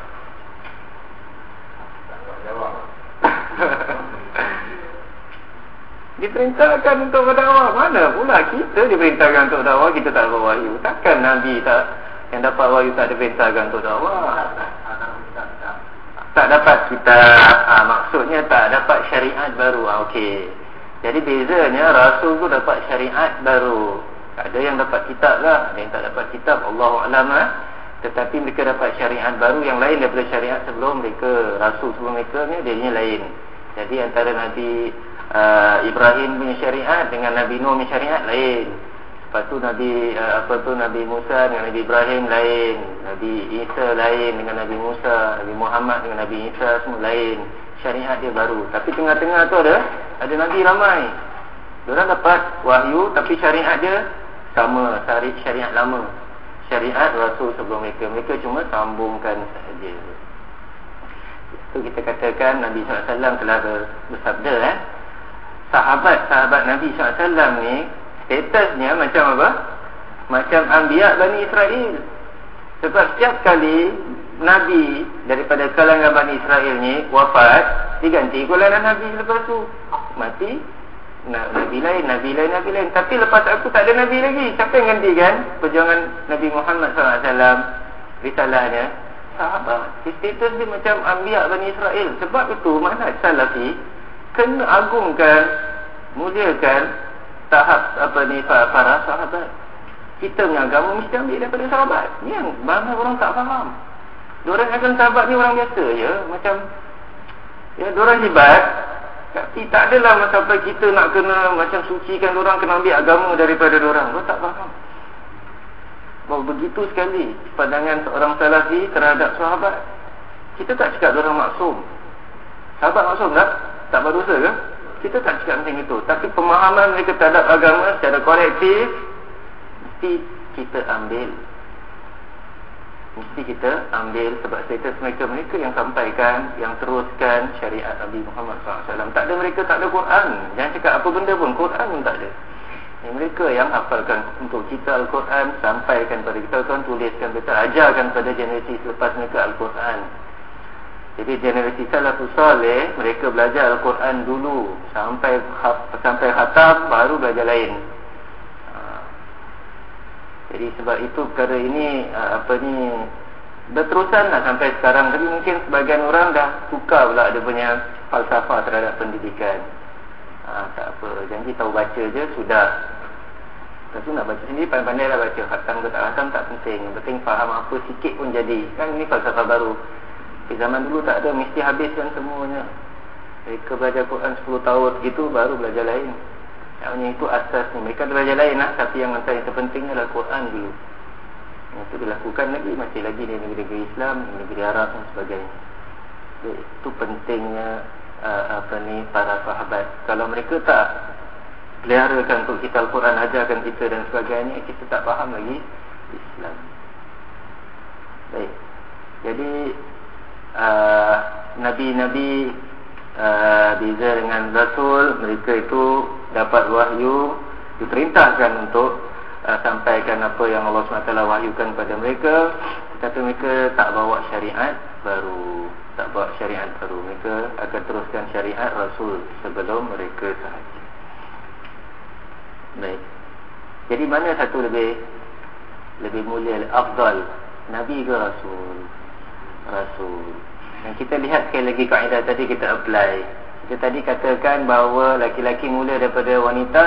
S1: Diperintahkan untuk berdakwah. Mana pula kita diperintahkan untuk dakwah, kita tak dapat wahyu. Takkan Nabi tak, yang dapat wahyu tak diperintahkan untuk dakwah? Tak dapat kitab, ha, maksudnya tak dapat syariat baru. ha, Okey. Jadi bezanya Rasul tu dapat syariat baru. Ada yang dapat kitab lah, ada yang tak dapat kitab, Allahu a'lam lah. Tetapi mereka dapat syariat baru yang lain daripada syariat sebelum mereka. Rasul sebelum mereka ni dia lain. Jadi antara Nabi uh, Ibrahim punya syariat dengan Nabi Nuh punya syariat lain. Lepas tu Nabi uh, apa tu Nabi Musa dengan Nabi Ibrahim lain, Nabi Isa lain dengan Nabi Musa, Nabi Muhammad dengan Nabi Isa, semua lain. Syariat dia baru. Tapi tengah-tengah tu ada ada Nabi ramai. Diorang dapat wahyu tapi syariat dia sama, syariat syariat lama. Syariat Rasul sebelum mereka. Mereka cuma sambungkan sahaja. Itu kita katakan Nabi sallallahu alaihi wasallam telah bersabda, eh? Sahabat-sahabat Nabi sallallahu alaihi wasallam ni statusnya macam apa? Macam Anbiya Bani Israel. Sebab setiap kali Nabi daripada kalangan Bani Israel ni wafat, diganti golongan Nabi lepas tu. Mati Nabi lain, Nabi lain, Nabi lain. Tapi lepas aku tak ada Nabi lagi. Siapa yang gantikan perjuangan Nabi Muhammad sallallahu alaihi wasallam? Risalahnya sahabat. Status dia macam Anbiya Bani Israel. Sebab itu manhaj salafi kena agungkan, muliakan tahap apa ni para sahabat. Kita punya agama mesti ambil daripada sahabat. Ni yang banyak orang tak faham. Diorang akan sahabat ni orang biasa je, macam ya, diorang hebat, tapi tak adalah sampai kita nak kena macam sucikan diorang, kena ambil agama daripada diorang. Diorang tak faham bahawa begitu sekali pandangan seorang salafi terhadap sahabat. Kita tak cakap diorang maksum. Sahabat maksum tak? Tak berdosa ke? Kita tak cakap macam itu. Tapi pemahaman mereka terhadap agama secara kolektif mesti kita ambil. Mesti kita ambil sebab status mereka, mereka yang sampaikan, yang teruskan syariat Nabi Muhammad sallallahu alaihi wasallam. Tak ada mereka, tak ada Quran. Jangan cakap apa benda pun, Quran pun tak ada. Yang mereka yang hafalkan untuk kita Al-Quran, sampaikan pada kita Al-Quran, tuliskan betul, ajarkan pada generasi selepas mereka Al-Quran. Jadi generasi salafus saleh, mereka belajar Al-Quran dulu sampai sampai khatam, baru belajar lain. Jadi sebab itu perkara ini apa ni berterusanlah sampai sekarang. Tapi mungkin sebagian orang dah tukar pula dia punya falsafah terhadap pendidikan. ha, Tak apa, janji tahu baca je sudah. Lepas tu nak baca sendiri, pandai-pandai lah baca. Khatam ke tak khatam tak penting, yang penting faham apa sikit pun jadi. Kan ini falsafah baru. Di zaman dulu tak ada, mesti habiskan semuanya. Mereka belajar Quran sepuluh tahun gitu, baru belajar lain. Yang itu asas ni. Mereka belajar lain lah, tapi yang antara yang terpenting adalah Quran dulu. Yang itu dilakukan lagi, masih lagi di negeri-negeri Islam, negeri Arab dan sebagainya. Jadi, itu pentingnya uh, apa ni para sahabat. Kalau mereka tak peliharakan untuk kita Al-Quran, ajarkan kita dan sebagainya, kita tak faham lagi Islam. Baik. Jadi uh, Nabi-Nabi uh, beza dengan Rasul, mereka itu dapat wahyu, diperintahkan untuk uh, sampaikan apa yang Allah subhanahu wa taala wahyukan pada mereka. Tetapi mereka tak bawa syariat baru, tak bawa syariat baru. Mereka akan teruskan syariat Rasul sebelum mereka sahaja. Baik. Jadi mana satu lebih lebih mulia, afdal, Nabi ke Rasul? Rasul. Dan kita lihat sekali lagi kaedah tadi, kita apply. Kita tadi katakan bahawa laki-laki mulia daripada wanita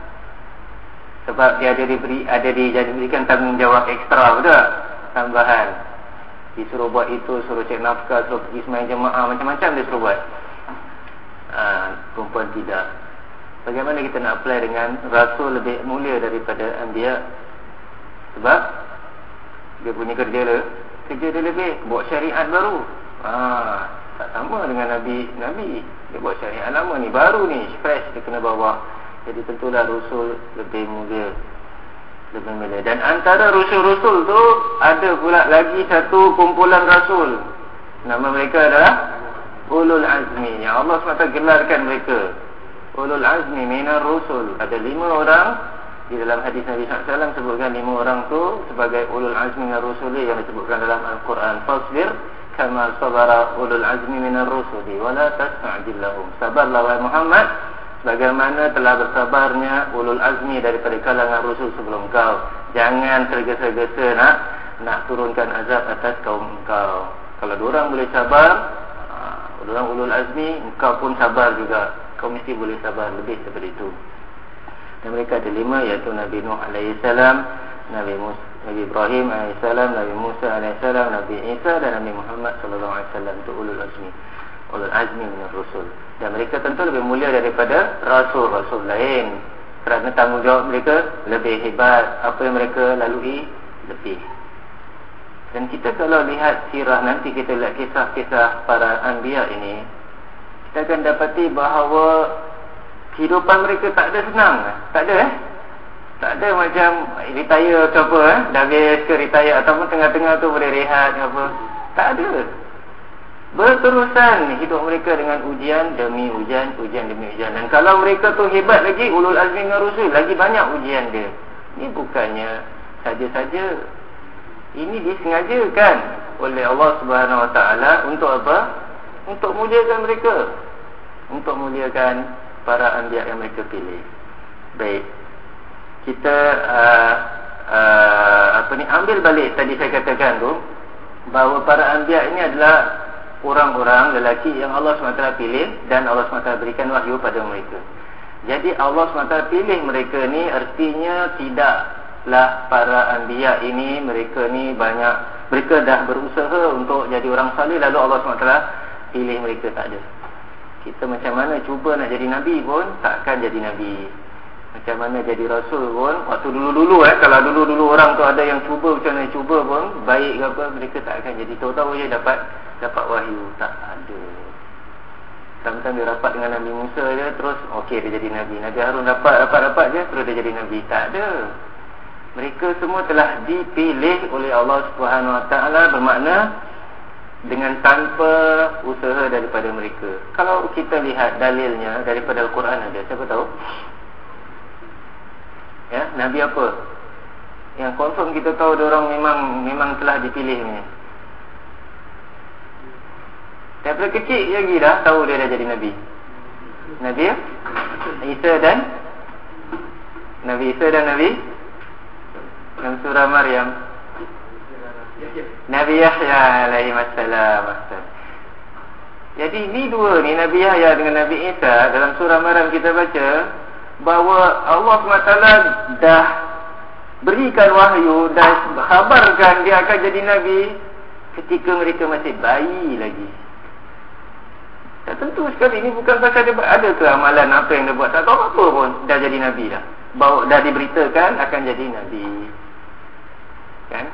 S1: sebab dia ada diberi, ada dijadikan tanggungjawab ekstra, betul tak? Tambahan. Disuruh buat itu, suruh cek nafkah, suruh pergi sembahyang jemaah, macam-macam dia suruh buat. Ha, perempuan tidak. Bagaimana kita nak apply dengan Rasul lebih mulia daripada Anbiya? Sebab dia punya kerja dia, kerja dia lebih, buat syariat baru. Ah, tak sama dengan Nabi. Nabi dia buat syariat lama ni, baru ni, fresh dia kena bawa. Jadi tentulah Rasul lebih mulia, lebih mulia. Dan antara Rasul-Rasul tu ada pula lagi satu kumpulan Rasul. Nama mereka adalah Ulul Azmi. Yang Allah subhanahu wa taala gelarkan mereka Ulul Azmi minar Rusul. Ada lima orang di dalam hadis Nabi sallallahu alaihi wasallam, sebutkan lima orang tu sebagai Ulul Azmi minar Rusul yang disebutkan dalam Al-Quran. Fasbir kama sabara ulul azmi minar rusuli wala tas'ajil lahum. Sabarlah wahai Muhammad sebagaimana telah bersabarnya ulul azmi daripada kalangan rasul sebelum kau. Jangan tergesa-gesa nak nak turunkan azab atas kaum engkau. Kalau diorang boleh sabar, diorang ulul azmi, engkau pun sabar juga. Kau mesti boleh sabar lebih daripada itu. Dan mereka ada lima, iaitu Nabi Nuh alaihi salam, Nabi Musa, Nabi Ibrahim alaihissalam, Nabi Musa alaihissalam, Nabi Isa dan Nabi Muhammad sallallahu alaihi wasallam. Itu ulul azmi, ulul azmi minar rusul. Dan mereka tentu lebih mulia daripada rasul-rasul lain kerana tanggungjawab mereka lebih hebat. Apa yang mereka lalui lebih. Dan kita kalau lihat sirah, nanti kita lihat kisah-kisah para anbiya ini, kita akan dapati bahawa kehidupan mereka tak ada senang. Tak ada eh Tak ada macam retire ke apa eh? Dah habis ke retire, ataupun tengah-tengah tu boleh rehat ke apa. Tak ada. Berterusan hidup mereka dengan ujian demi ujian, ujian demi ujian. Dan kalau mereka tu hebat lagi, ulul azmi minar rusul, lagi banyak ujian dia. Ini bukannya saja-saja. Ini disengajakan oleh Allah Subhanahu Wa Taala untuk apa? Untuk muliakan mereka, untuk muliakan para anbiya yang mereka pilih. Baik. Kita uh, uh, apa ni ambil balik tadi saya katakan tu, bahawa para anbiya ini adalah orang-orang lelaki yang Allah subhanahu wa taala pilih dan Allah subhanahu wa taala berikan wahyu pada mereka. Jadi Allah subhanahu wa taala pilih mereka ni, artinya tidaklah para anbiya ini mereka ni banyak mereka dah berusaha untuk jadi orang saleh lalu Allah subhanahu wa taala pilih mereka. Tak ada. Kita macam mana cuba nak jadi Nabi pun takkan jadi Nabi. Macam mana jadi Rasul pun, waktu dulu-dulu eh kalau dulu-dulu orang tu ada yang cuba macam mana cuba pun baik ke apa, mereka takkan jadi. Tahu-tahu je dapat dapat wahyu. Tak ada. Sampai dia rapat dengan Nabi Musa je, terus okey dia jadi Nabi. Nabi Harun dapat, dapat-dapat je, terus dia jadi Nabi. Tak ada. Mereka semua telah dipilih oleh Allah Subhanahu Wa Taala, bermakna dengan tanpa usaha daripada mereka. Kalau kita lihat dalilnya daripada Al-Quran ada, siapa tahu? Ya, Nabi apa? Yang confirm kita tahu dia orang memang memang telah dipilih ni. Daripada kecil lagi dah tahu dia dah jadi Nabi. Nabi Isa dan Nabi Isa dan Nabi dalam surah Maryam, Nabi Yahya alaihi wassalam. Jadi ni dua ni, Nabi Yahya dengan Nabi Isa, dalam surah Maryam kita baca bahawa Allah subhanahu wa taala dah berikan wahyu, dah khabarkan dia akan jadi Nabi ketika mereka masih bayi lagi. Tak tentu sekali, ini bukan pasal dia ada ke amalan apa yang dia buat, tak tahu apa pun dah jadi Nabi dah. Bahawa dah diberitakan akan jadi Nabi. Kan?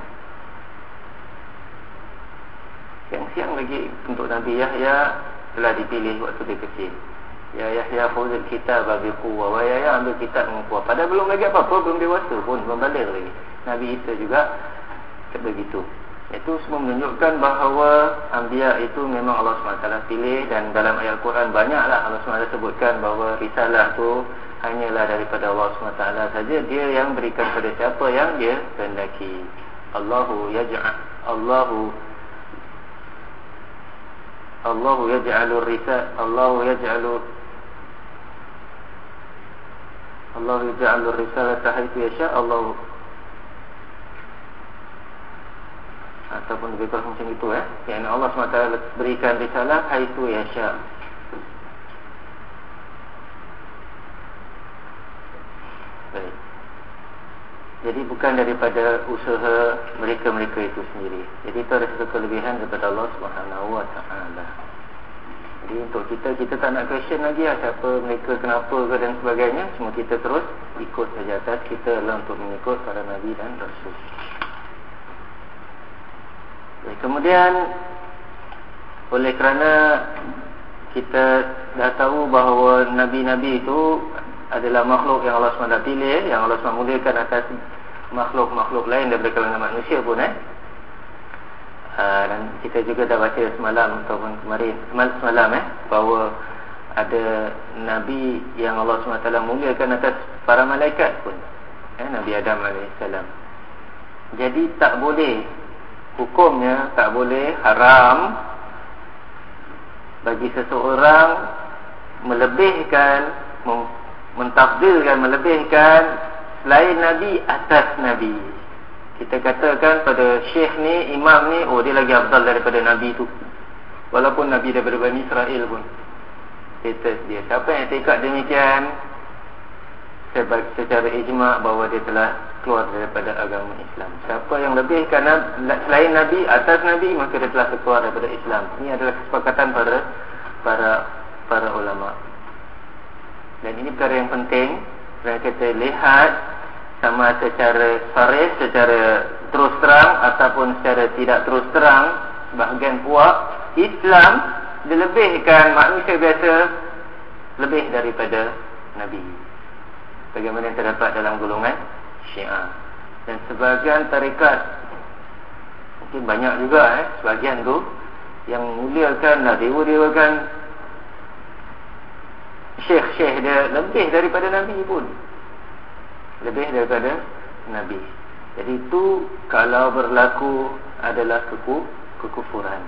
S1: Siang-siang lagi untuk Nabi Yahya telah dipilih waktu dia kecil. Ya Yahya khudhil kitab bi quwwah, wa Yahya ambil kitab dengan kuat. Padahal belum lagi apa-apa, belum dewasa pun, belum balik lagi. Nabi Isa juga begitu. Itu semua menunjukkan bahawa anbiya itu memang Allah subhanahu wa taala pilih, dan dalam ayat Al-Quran banyaklah Allah subhanahu wa taala sebutkan bahawa risalah tu hanyalah daripada Allah subhanahu wa taala saja. Dia yang berikan pada siapa yang dia kehendaki. Allahu yaj'al Allahu Allahu yaj'alur risal Allahu yaj'alu Allahu yaj'alur risalata haitsu yasha. Allah ataupun lebih kurang macam itu eh. Yang Allah subhanahu wa taala berikan risalah haitsu yasha. Baik. Jadi bukan daripada usaha mereka-mereka itu sendiri. Jadi itu ada satu kelebihan daripada Allah Subhanahu Wa Taala. Jadi untuk kita, kita tak nak question lagi lah siapa mereka, kenapa ke dan sebagainya. Cuma kita terus ikut saja. Atas kita adalah untuk mengikut para Nabi dan Rasul. Baik, kemudian oleh kerana kita dah tahu bahawa Nabi-Nabi itu adalah makhluk yang Allah subhanahu wa taala pilih, yang Allah subhanahu wa taala muliakan atas makhluk-makhluk lain daripada kalangan manusia pun eh. Uh, dan kita juga dah baca semalam ataupun kemarin semalam eh bahawa ada Nabi yang Allah subhanahu wa taala muliakan atas para malaikat pun eh, Nabi Adam alaihissalam. Jadi tak boleh, hukumnya tak boleh, haram bagi seseorang melebihkan, mentafdilkan, melebihkan selain Nabi atas Nabi. Kita katakan pada syekh ni, imam ni, oh dia lagi afdal daripada Nabi tu, walaupun Nabi daripada Bani Israel pun. Status dia, siapa yang tekad demikian, secara ijma' bahawa dia telah keluar daripada agama Islam. Siapa yang lebihkan selain Nabi atas Nabi, maka dia telah keluar daripada Islam. Ini adalah kesepakatan para para para ulama. Dan ini perkara yang penting. Kerana kita lihat sama secara sarih, secara terus terang ataupun secara tidak terus terang, bahagian puak Islam dilebihkan manusia biasa lebih daripada Nabi. Bagaimana yang terdapat dalam golongan Syiah. Dan sebahagian tarekat, mungkin banyak juga eh, sebahagian tu yang muliakan, lah dewa-dewakan syekh-syekh dia lebih daripada Nabi pun, lebih daripada Nabi. Jadi itu kalau berlaku adalah keku, kekufuran.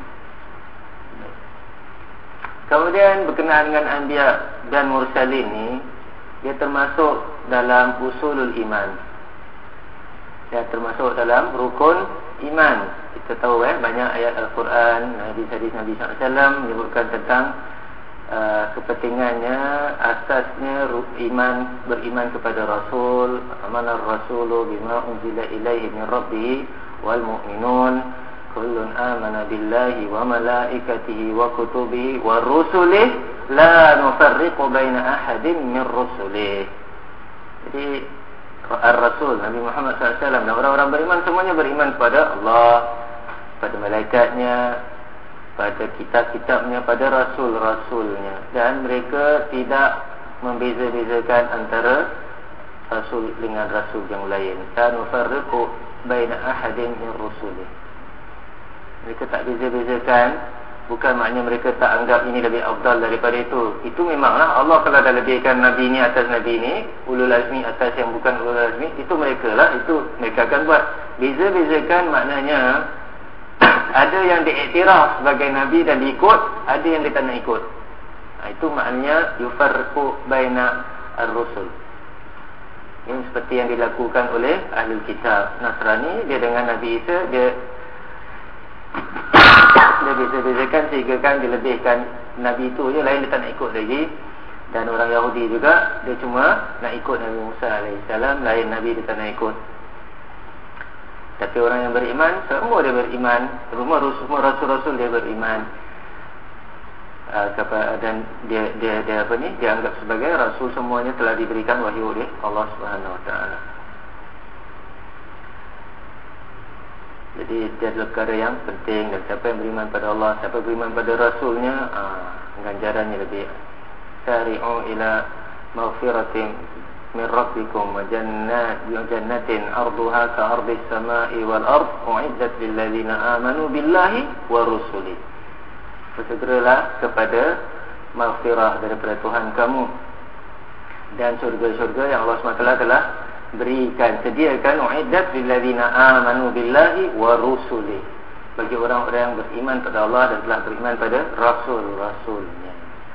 S1: Kemudian berkenaan dengan anbiya dan mursalin ni, dia termasuk dalam usulul iman, dia termasuk dalam rukun iman. Kita tahu eh, banyak ayat Al-Quran, hadis-hadis Nabi sallallahu alaihi wasallam menyebutkan tentang Uh, kepentingannya, asasnya iman, beriman kepada Rasul. Amanar Rasulu bima unzila ilaihi min rabbih wal mu'minun. kullun amana billahi wa malaikatihi wa kutubihi wa rusulihi la nufarriqu baina ahadin min rusulihi. Jadi Ar-Rasul Nabi Muhammad sallallahu alaihi wasallam dan orang-orang beriman semuanya beriman kepada Allah, pada malaikatnya, pada kitab-kitabnya, pada rasul-rasulnya, dan mereka tidak membeza-bezakan antara rasul dengan rasul yang lain. La nufarriqu baina ahadin min rusulihi. Mereka tak beza-bezakan. Bukan maknanya mereka tak anggap ini lebih afdal daripada itu. Itu memanglah Allah kalau dah lebihkan Nabi ni atas Nabi ni, ulul azmi atas yang bukan ulul azmi, itu mereka lah, itu mereka akan buat. Beza-bezakan maknanya ada yang diiktiraf sebagai Nabi dan diikut, ada yang dia tak nak ikut. Itu maknanya yufarriqu baina ar-rusul. Ini seperti yang dilakukan oleh ahli kitab Nasrani. Dia dengan Nabi Isa, dia dia beza-bezakan sehingga kan dilebihkan Nabi itu je, lain dia tak nak ikut lagi. Dan orang Yahudi juga, dia cuma nak ikut Nabi Musa alaihissalam, lain Nabi dia tak nak ikut. Tapi orang yang beriman, semua dia beriman, semua semua rasul-rasul dia beriman. Uh, dan dia dia dia apa ni, dia anggap sebagai rasul, semuanya telah diberikan wahyu oleh Allah Subhanahu Wa Taala. Jadi dia adalah perkara yang penting. Dan siapa yang beriman pada Allah, siapa beriman pada Rasulnya, aa, ganjarannya lebih. Sari'u ila maghfiratin min rabbikum wa jannat wa jannatin arduha ka ardis samai wal ard u'iddat lil ladzina amanu billahi wa rusuli. Bersegeralah kepada maghfirah daripada Tuhan kamu dan syurga-syurga yang Allah subhanahu wa taala telah berikan, sediakan, uiddat lil ladzina amanu billahi wa rusuli, bagi orang-orang yang beriman pada Allah dan telah beriman pada rasul-rasulnya.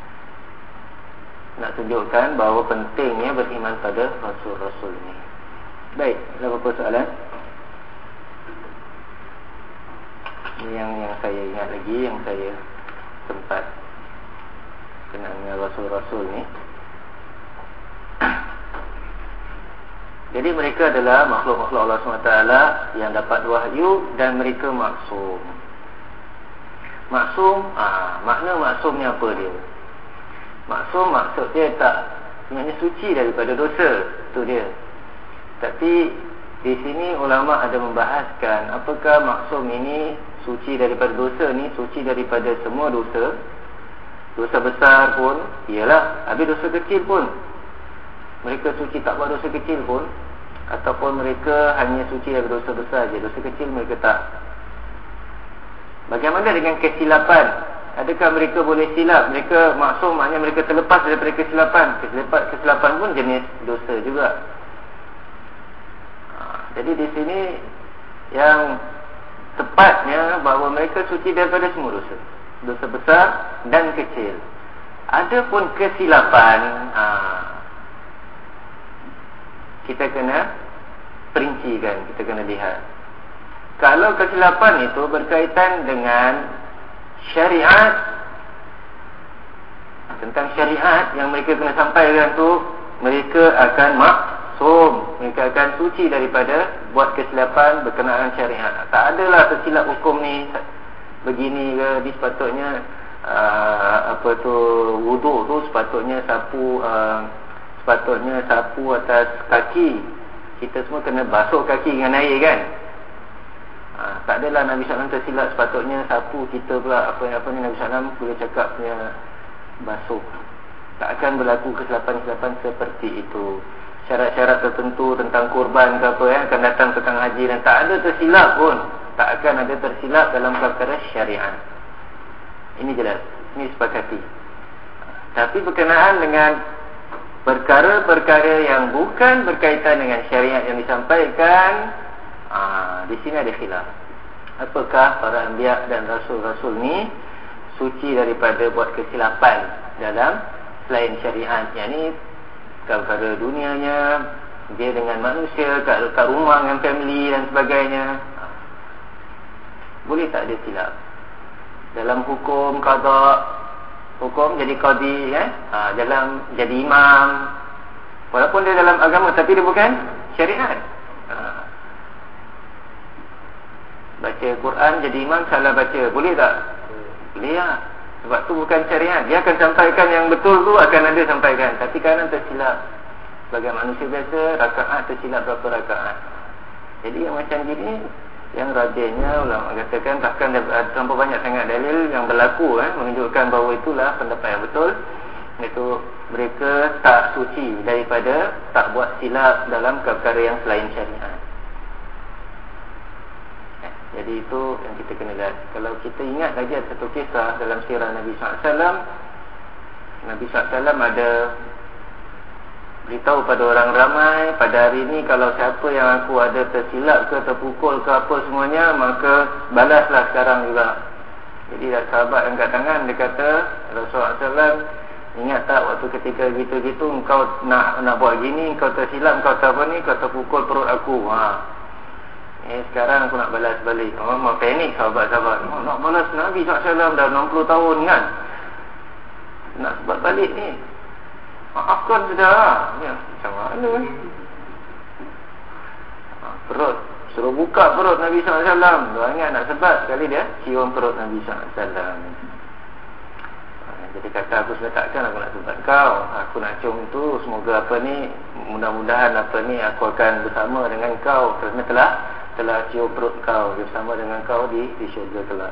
S1: Nak tunjukkan bahawa pentingnya beriman pada rasul-rasulnya. Baik, ada apa soalan? Ini yang yang saya ingat lagi, yang saya sempat kenal dengan rasul-rasul ni. Jadi mereka adalah makhluk-makhluk Allah subhanahu wa taala yang dapat wahyu dan mereka maksum. Maksum, ah, makna maksum ni apa dia? Maksum maksud dia tak sebenarnya suci daripada dosa, itu dia. Tapi di sini ulama ada membahaskan apakah maksum ini suci daripada dosa ni, suci daripada semua dosa. Dosa besar pun, iyalah, habis dosa kecil pun mereka suci, tak buat dosa kecil pun, ataupun mereka hanya suci dari dosa besar je, dosa kecil mereka tak. Bagaimana dengan kesilapan? Adakah mereka boleh silap? Mereka maksum, maknanya mereka terlepas daripada kesilapan. Kesilapan, kesilapan pun jenis dosa juga. Ha, jadi di sini yang tepatnya bahawa mereka suci daripada semua dosa, dosa besar dan kecil. Adapun kesilapan, ha, kita kena perincikan, kita kena lihat. Kalau kesilapan itu berkaitan dengan syariat, tentang syariat yang mereka kena sampaikan tu, mereka akan maksum, mereka akan suci daripada buat kesilapan berkenaan syariat. Tak adalah tersilap hukum ni begini ke, di sepatutnya uh, apa tu, wuduk tu sepatutnya sapu uh, sepatutnya sapu atas kaki. Kita semua kena basuh kaki dengan air kan. ha, Tak adalah Nabi sallallahu alaihi wasallam tersilap sepatutnya sapu, kita pula apa apa ni Nabi sallallahu alaihi wasallam boleh cakap punya basuh. Tak akan berlaku kesilapan-kesilapan seperti itu. Syarat-syarat tertentu tentang kurban ke apa ya, akan datang petang haji dan tak ada tersilap pun. Tak akan ada tersilap dalam perkara syariat. Ini jelas, ini sepakati. Tapi berkenaan dengan perkara-perkara yang bukan berkaitan dengan syariat yang disampaikan, aa, di sini ada khilaf. Apakah para anbiya dan rasul-rasul ni suci daripada buat kesilapan dalam selain syariat? Yang ni perkara dunianya, dia dengan manusia, kat, kat rumah dengan family dan sebagainya, boleh tak dia silap? Dalam hukum qada, hukum jadi qadi kan? Ha, dalam jadi imam, walaupun dia dalam agama tapi dia bukan syariat. Ha. baca Quran jadi imam salah baca, boleh tak? Boleh lah. Sebab tu bukan syariat. Dia akan sampaikan yang betul tu, akan ada sampaikan. Tapi kadang tersilap. Sebagai manusia biasa, rakaat tersilap berapa rakaat. Jadi yang macam gini, yang rajinnya ulama katakan takkan terlalu banyak sangat dalil yang berlaku eh, menunjukkan bahawa itulah pendapat yang betul, iaitu mereka tak suci daripada tak buat silap dalam perkara yang selain syariat. eh, Jadi itu yang kita kena lihat. Kalau kita ingat lagi ada satu kisah dalam sirah Nabi sallallahu alaihi wasallam. Nabi sallallahu alaihi wasallam ada beritahu pada orang ramai, pada hari ini kalau siapa yang aku ada tersilap ke, terpukul ke apa semuanya, maka balaslah sekarang juga. Jadi sahabat yang kat tangan, dia kata, Rasulullah sallallahu alaihi wasallam, ingat tak waktu ketika gitu-gitu engkau nak nak buat gini, engkau tersilap, engkau tak apa ni, kau terpukul perut aku. Ha. Eh, sekarang aku nak balas balik. Oh, mau panik sahabat-sahabat. Oh, nak balas Nabi sallallahu alaihi wasallam dah enam puluh tahun kan. Nak sebab balik ni. Maafkan sudah. Ya, macam mana ni? Ha, perut. Suruh buka perut Nabi sallallahu alaihi wasallam. Dia ingat nak sebat sekali dia cium perut Nabi sallallahu alaihi wasallam. Ha, jadi kata aku sudah takkan aku nak sebat kau. Aku nak cium tu semoga apa ni, mudah-mudahan apa ni aku akan bersama dengan kau kerana telah telah cium perut kau bersama dengan kau di di syurga kelak.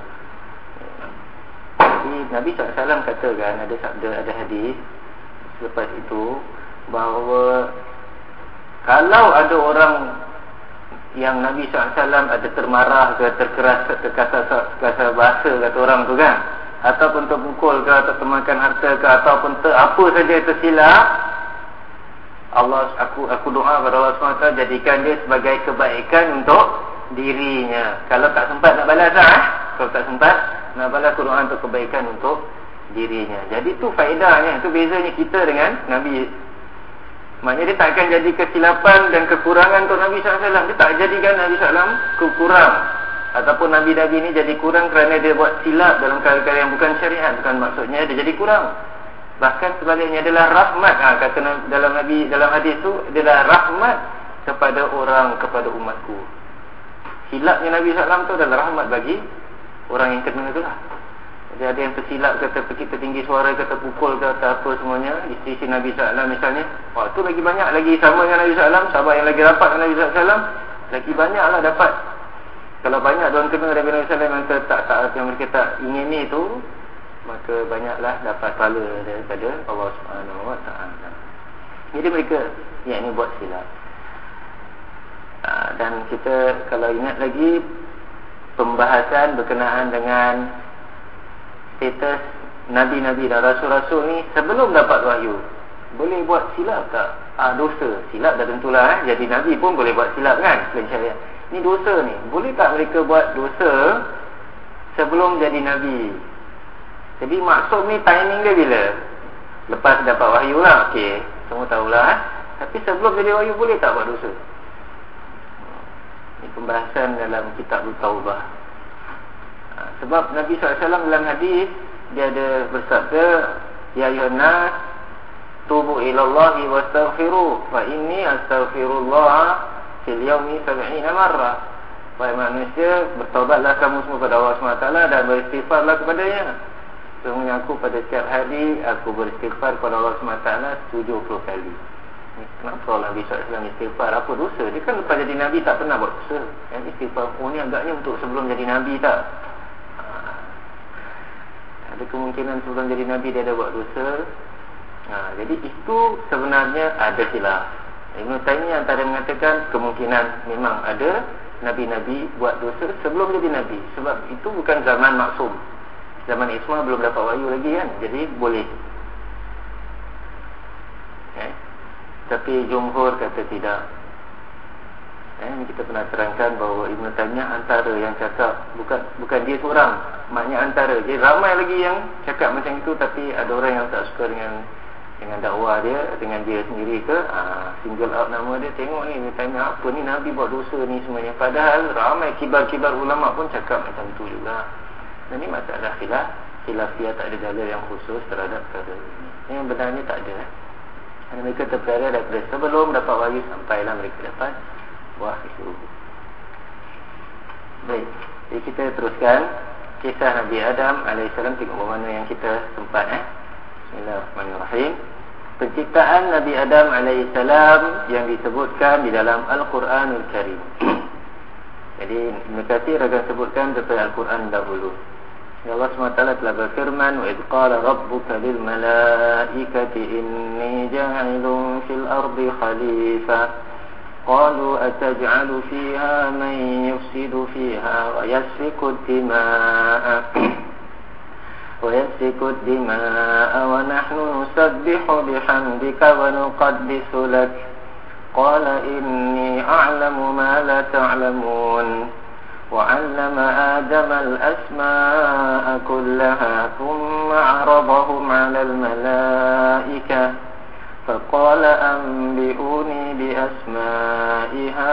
S1: Jadi Nabi sallallahu alaihi wasallam katakan, ada sabda, ada hadis selepas itu, bahawa kalau ada orang yang Nabi sallallahu alaihi wasallam ada termarah ke, terkeras, terkasar bahasa kata orang tu kan, ataupun terpukul ke, atau termakan harta ke, ataupun ter, apa saja tersilap, Allah, aku aku doa kepada Allah subhanahu wa taala jadikan dia sebagai kebaikan untuk dirinya. Kalau tak sempat nak balas lah, kalau tak sempat nak balas, doa untuk kebaikan untuk dirinya. Jadi tu faedahnya, tu bezanya kita dengan Nabi. Maknanya dia tak akan jadi kesilapan dan kekurangan untuk Nabi sallallahu alaihi wasallam. Dia tak jadikan Nabi sallallahu alaihi wasallam kekurang, ataupun Nabi-Nabi ni jadi kurang kerana dia buat silap dalam perkara yang bukan syariat. Bukan maksudnya dia jadi kurang. Bahkan sebaliknya adalah rahmat. Ha, kata dalam Nabi, dalam hadis tu, dia adalah rahmat kepada orang, kepada umatku. Silapnya Nabi sallallahu alaihi wasallam tu adalah rahmat bagi orang yang kena tu lah. Jadi ada yang tersilap, kata kita tinggi suara, kata pukul, kata apa semuanya, isteri Nabi sallallahu alaihi wasallam misalnya. Wah, tu lagi banyak lagi sama dengan Nabi sallallahu alaihi wasallam. Sahabat yang lagi rapat dengan Nabi sallallahu alaihi wasallam, lagi banyaklah dapat. Kalau banyak orang kena dari Nabi sallallahu alaihi wasallam yang tak taat, yang mereka tak ingin ni tu, maka banyaklah dapat pahala daripada Allah Subhanahu wa taala. Jadi mereka yang ini buat silap. Dan kita kalau ingat lagi pembahasan berkenaan dengan status Nabi-Nabi dan Rasul-Rasul ni sebelum dapat wahyu, boleh buat silap tak? Ah, dosa. Silap dah tentulah eh? Jadi Nabi pun boleh buat silap kan, selain syariat. Ni dosa ni, boleh tak mereka buat dosa sebelum jadi Nabi? Jadi maksud ni timing dia bila? Lepas dapat wahyu lah, okey, semua tahulah eh? Tapi sebelum jadi wahyu boleh tak buat dosa? Ini pembahasan dalam kitab Taubah. Ha, sebab Nabi sallallahu alaihi wasallam dalam hadis dia ada bersabda, ya ayuhan nas tubu ilallahi wastaghfiru fa inni astaghfirullah fil yaumi sab'ina marrah. Wahai manusia, bertaubatlah kamu semua kepada Allah subhanahu wa taala dan beristighfarlah kepadanya. Sesungguhnya aku pada setiap hari aku beristighfar kepada Allah subhanahu wa taala tujuh puluh kali. Kenapa Allah Nabi sallallahu alaihi wasallam istighfar? Apa dosa? Dia kan lepas jadi Nabi tak pernah buat dosa. Yang istighfar, oh ni agaknya untuk sebelum jadi Nabi tak? Ha. Ada kemungkinan sebelum jadi Nabi dia ada buat dosa. Ha. Jadi itu sebenarnya ada silap. Ibn Taymiyah antara mengatakan kemungkinan memang ada Nabi-Nabi buat dosa sebelum jadi Nabi. Sebab itu bukan zaman maksum. Zaman Isma belum dapat wahyu lagi kan. Jadi boleh. Eh? Tapi jumhur kata tidak. Eh, kita pernah terangkan bahawa Ibn Taymiyah antara yang cakap, bukan bukan dia seorang, maknanya antara. Jadi ramai lagi yang cakap macam itu, tapi ada orang yang tak suka dengan dengan dakwah dia, dengan dia sendiri ke, ah, single out nama dia. Tengok ni Ibn Taymiyah apa ni, Nabi buat dosa ni semuanya. Padahal ramai kibar-kibar ulama pun cakap macam tu juga. Dan ini masalah khilaf, khilafiyah, tak ada dalil yang khusus terhadap perkara ini. Yang benarnya tak ada. Dan mereka terpelihara daripada sebelum dapat wahyu sampailah mereka dapat wahyu. Baik. Jadi kita teruskan kisah Nabi Adam alaihissalam. Tengok mana yang kita sempat eh. Bismillahirrahmanirrahim. Penciptaan Nabi Adam alaihissalam yang disebutkan di dalam Al-Quranul Karim. Jadi Ibn Katsir akan sebutkan daripada Al-Quran dahulu. Allah subhanahu wa taala telah berfirman, wa idh qala rabbuka lil malaikati inni ja'ilun fil ardi khalifah qalu ataj'alu fiha man yufsidu fiha wa yasfiku ad-dima'a wa yasfiku ad-dima'a wa nahnu nusabbihu bihamdika wa nuqaddisu lak qala inni a'lamu ma la ta'lamun وعلم آدم الأسماء كلها ثم عرضهم على الملائكة فقال أنبئوني بأسماء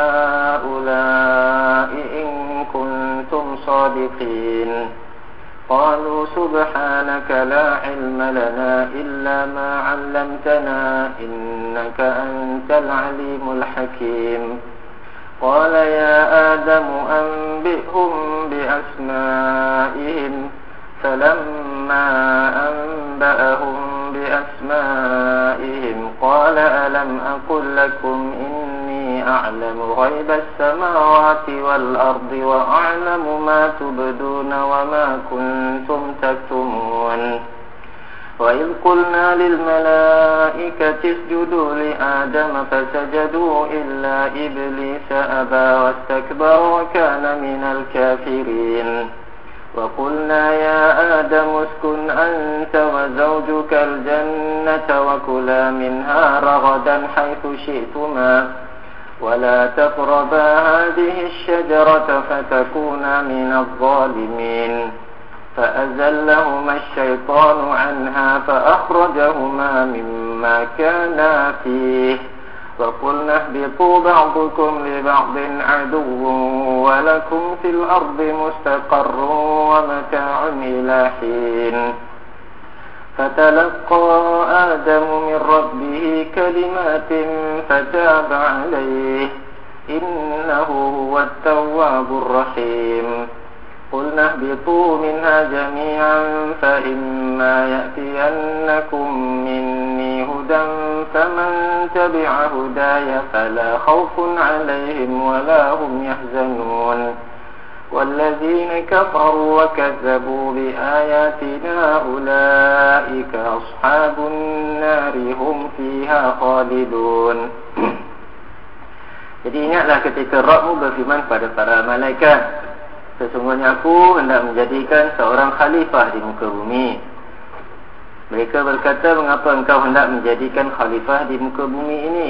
S1: هؤلاء إن كنتم صادقين قالوا سبحانك لا علم لنا إلا ما علمتنا إنك أنت العليم الحكيم قال يا آدم أنبئهم بأسمائهم فلما أنبأهم بأسمائهم قال ألم أقل لكم إني أعلم غيب السماوات والأرض وأعلم ما تبدون وما كنتم تكتمون وإذ قلنا للملائكة اسجدوا لآدم فسجدوا إلا إبليس أبى واستكبر وكان من الكافرين وقلنا يا آدم اسكن أنت وزوجك الجنة وكلا منها رغدا حيث شئتما ولا تقربا هذه الشجرة فتكونا من الظالمين فأزلهما الشيطان عنها فأخرجهما مما كانا فيه وقلنا اهبطوا بعضكم لبعض عدو ولكم في الأرض مستقر ومتاع إلى حين فتلقى آدم من ربه كلمات فتاب عليه إنه هو التواب الرحيم قلنا اهبطوا منها جميعا فإما يأتينكم مني هدى فمن تبع هداي فلا خوف عليهم ولا هم يحزنون والذين كفروا وكذبوا بآياتنا أولئك أصحاب النار هم فيها خالدون. Jadi ingatlah ketika Rabbmu berfirman pada para malaikat, sesungguhnya aku hendak menjadikan seorang khalifah di muka bumi. Mereka berkata, mengapa engkau hendak menjadikan khalifah di muka bumi ini?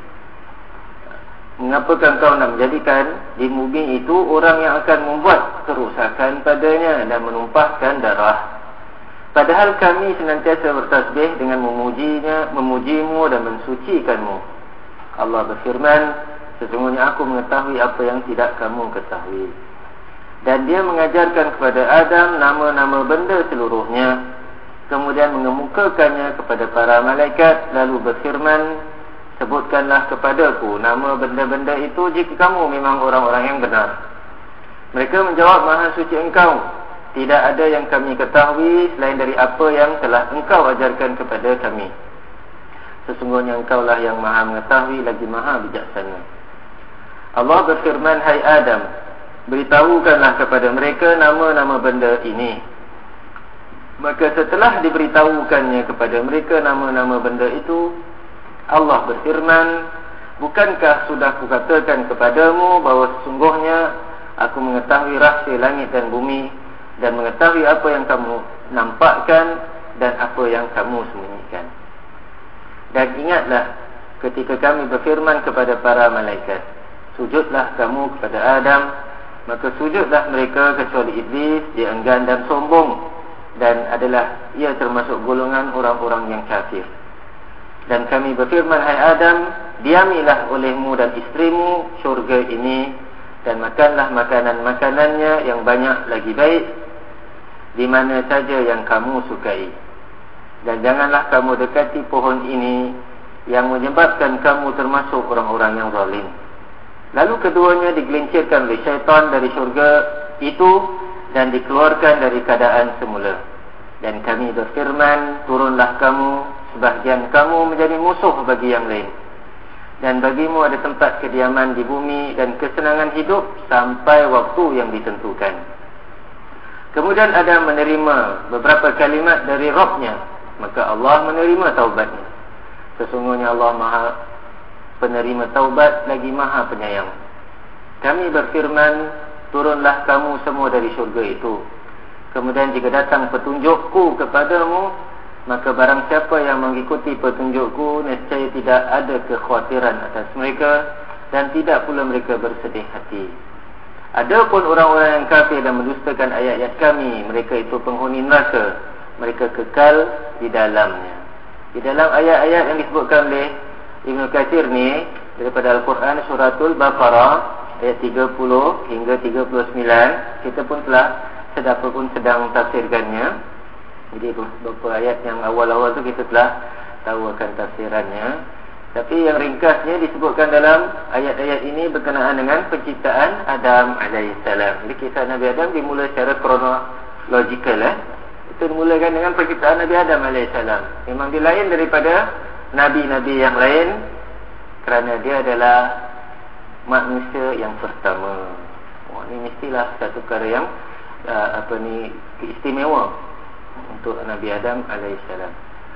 S1: Mengapa engkau hendak menjadikan di bumi itu orang yang akan membuat kerusakan padanya dan menumpahkan darah? Padahal kami senantiasa bertasbih dengan memujinya, memujimu dan mensucikanmu. Allah berfirman, sesungguhnya aku mengetahui apa yang tidak kamu ketahui. Dan dia mengajarkan kepada Adam nama-nama benda seluruhnya, kemudian mengemukakannya kepada para malaikat, lalu berfirman, sebutkanlah kepadaku nama benda-benda itu jika kamu memang orang-orang yang benar. Mereka menjawab, Maha suci engkau, tidak ada yang kami ketahui selain dari apa yang telah engkau ajarkan kepada kami. Sesungguhnya engkaulah yang maha mengetahui lagi maha bijaksana. Allah berfirman, hai Adam, beritahukanlah kepada mereka nama-nama benda ini. Maka setelah diberitahukannya kepada mereka nama-nama benda itu, Allah berfirman, bukankah sudah kukatakan kepadamu bahawa sesungguhnya aku mengetahui rahsia langit dan bumi, dan mengetahui apa yang kamu nampakkan dan apa yang kamu sembunyikan. Dan ingatlah ketika kami berfirman kepada para malaikat, sujudlah kamu kepada Adam, maka sujudlah mereka kecuali iblis, dia enggan dan sombong, dan adalah ia termasuk golongan orang-orang yang kafir. Dan kami berfirman, hai Adam, diamilah olehmu dan istrimu syurga ini, dan makanlah makanan-makanannya yang banyak lagi baik, di mana saja yang kamu sukai. Dan janganlah kamu dekati pohon ini, yang menyebabkan kamu termasuk orang-orang yang zalim. Lalu keduanya digelincirkan oleh syaitan dari syurga, itu dan dikeluarkan dari keadaan semula. Dan kami berfirman, turunlah kamu, sebahagian kamu menjadi musuh bagi yang lain. Dan bagimu ada tempat kediaman di bumi dan kesenangan hidup sampai waktu yang ditentukan. Kemudian Adam menerima beberapa kalimat dari Rabb-Nya, maka Allah menerima taubatnya. Sesungguhnya Allah Maha penerima taubat lagi Maha penyayang. Kami berfirman, turunlah kamu semua dari syurga itu. Kemudian jika datang petunjukku kepadamu, maka barang siapa yang mengikuti petunjukku, nescaya tidak ada kekhawatiran atas mereka dan tidak pula mereka bersedih hati. Adapun orang-orang yang kafir dan mendustakan ayat-ayat kami, mereka itu penghuni neraka, mereka kekal di dalamnya. Di dalam ayat-ayat yang disebutkan oleh Ibnu Katsir ni daripada Al-Quran suratul Baqarah ayat tiga puluh hingga tiga puluh sembilan, kita pun telah sedapa pun sedang tafsirkannya. Jadi beberapa ayat yang awal-awal tu kita telah tahu akan tafsirannya. Tapi yang ringkasnya disebutkan dalam ayat-ayat ini berkenaan dengan penciptaan Adam alaihissalam. Jadi kisah Nabi Adam dimulai secara kronologikal eh? Itu dimulakan dengan penciptaan Nabi Adam alaihissalam. Memang dia lain daripada Nabi-Nabi yang lain kerana dia adalah manusia yang pertama. Wah, ini mestilah satu perkara yang uh, apa ni istimewa untuk Nabi Adam alaihissalam.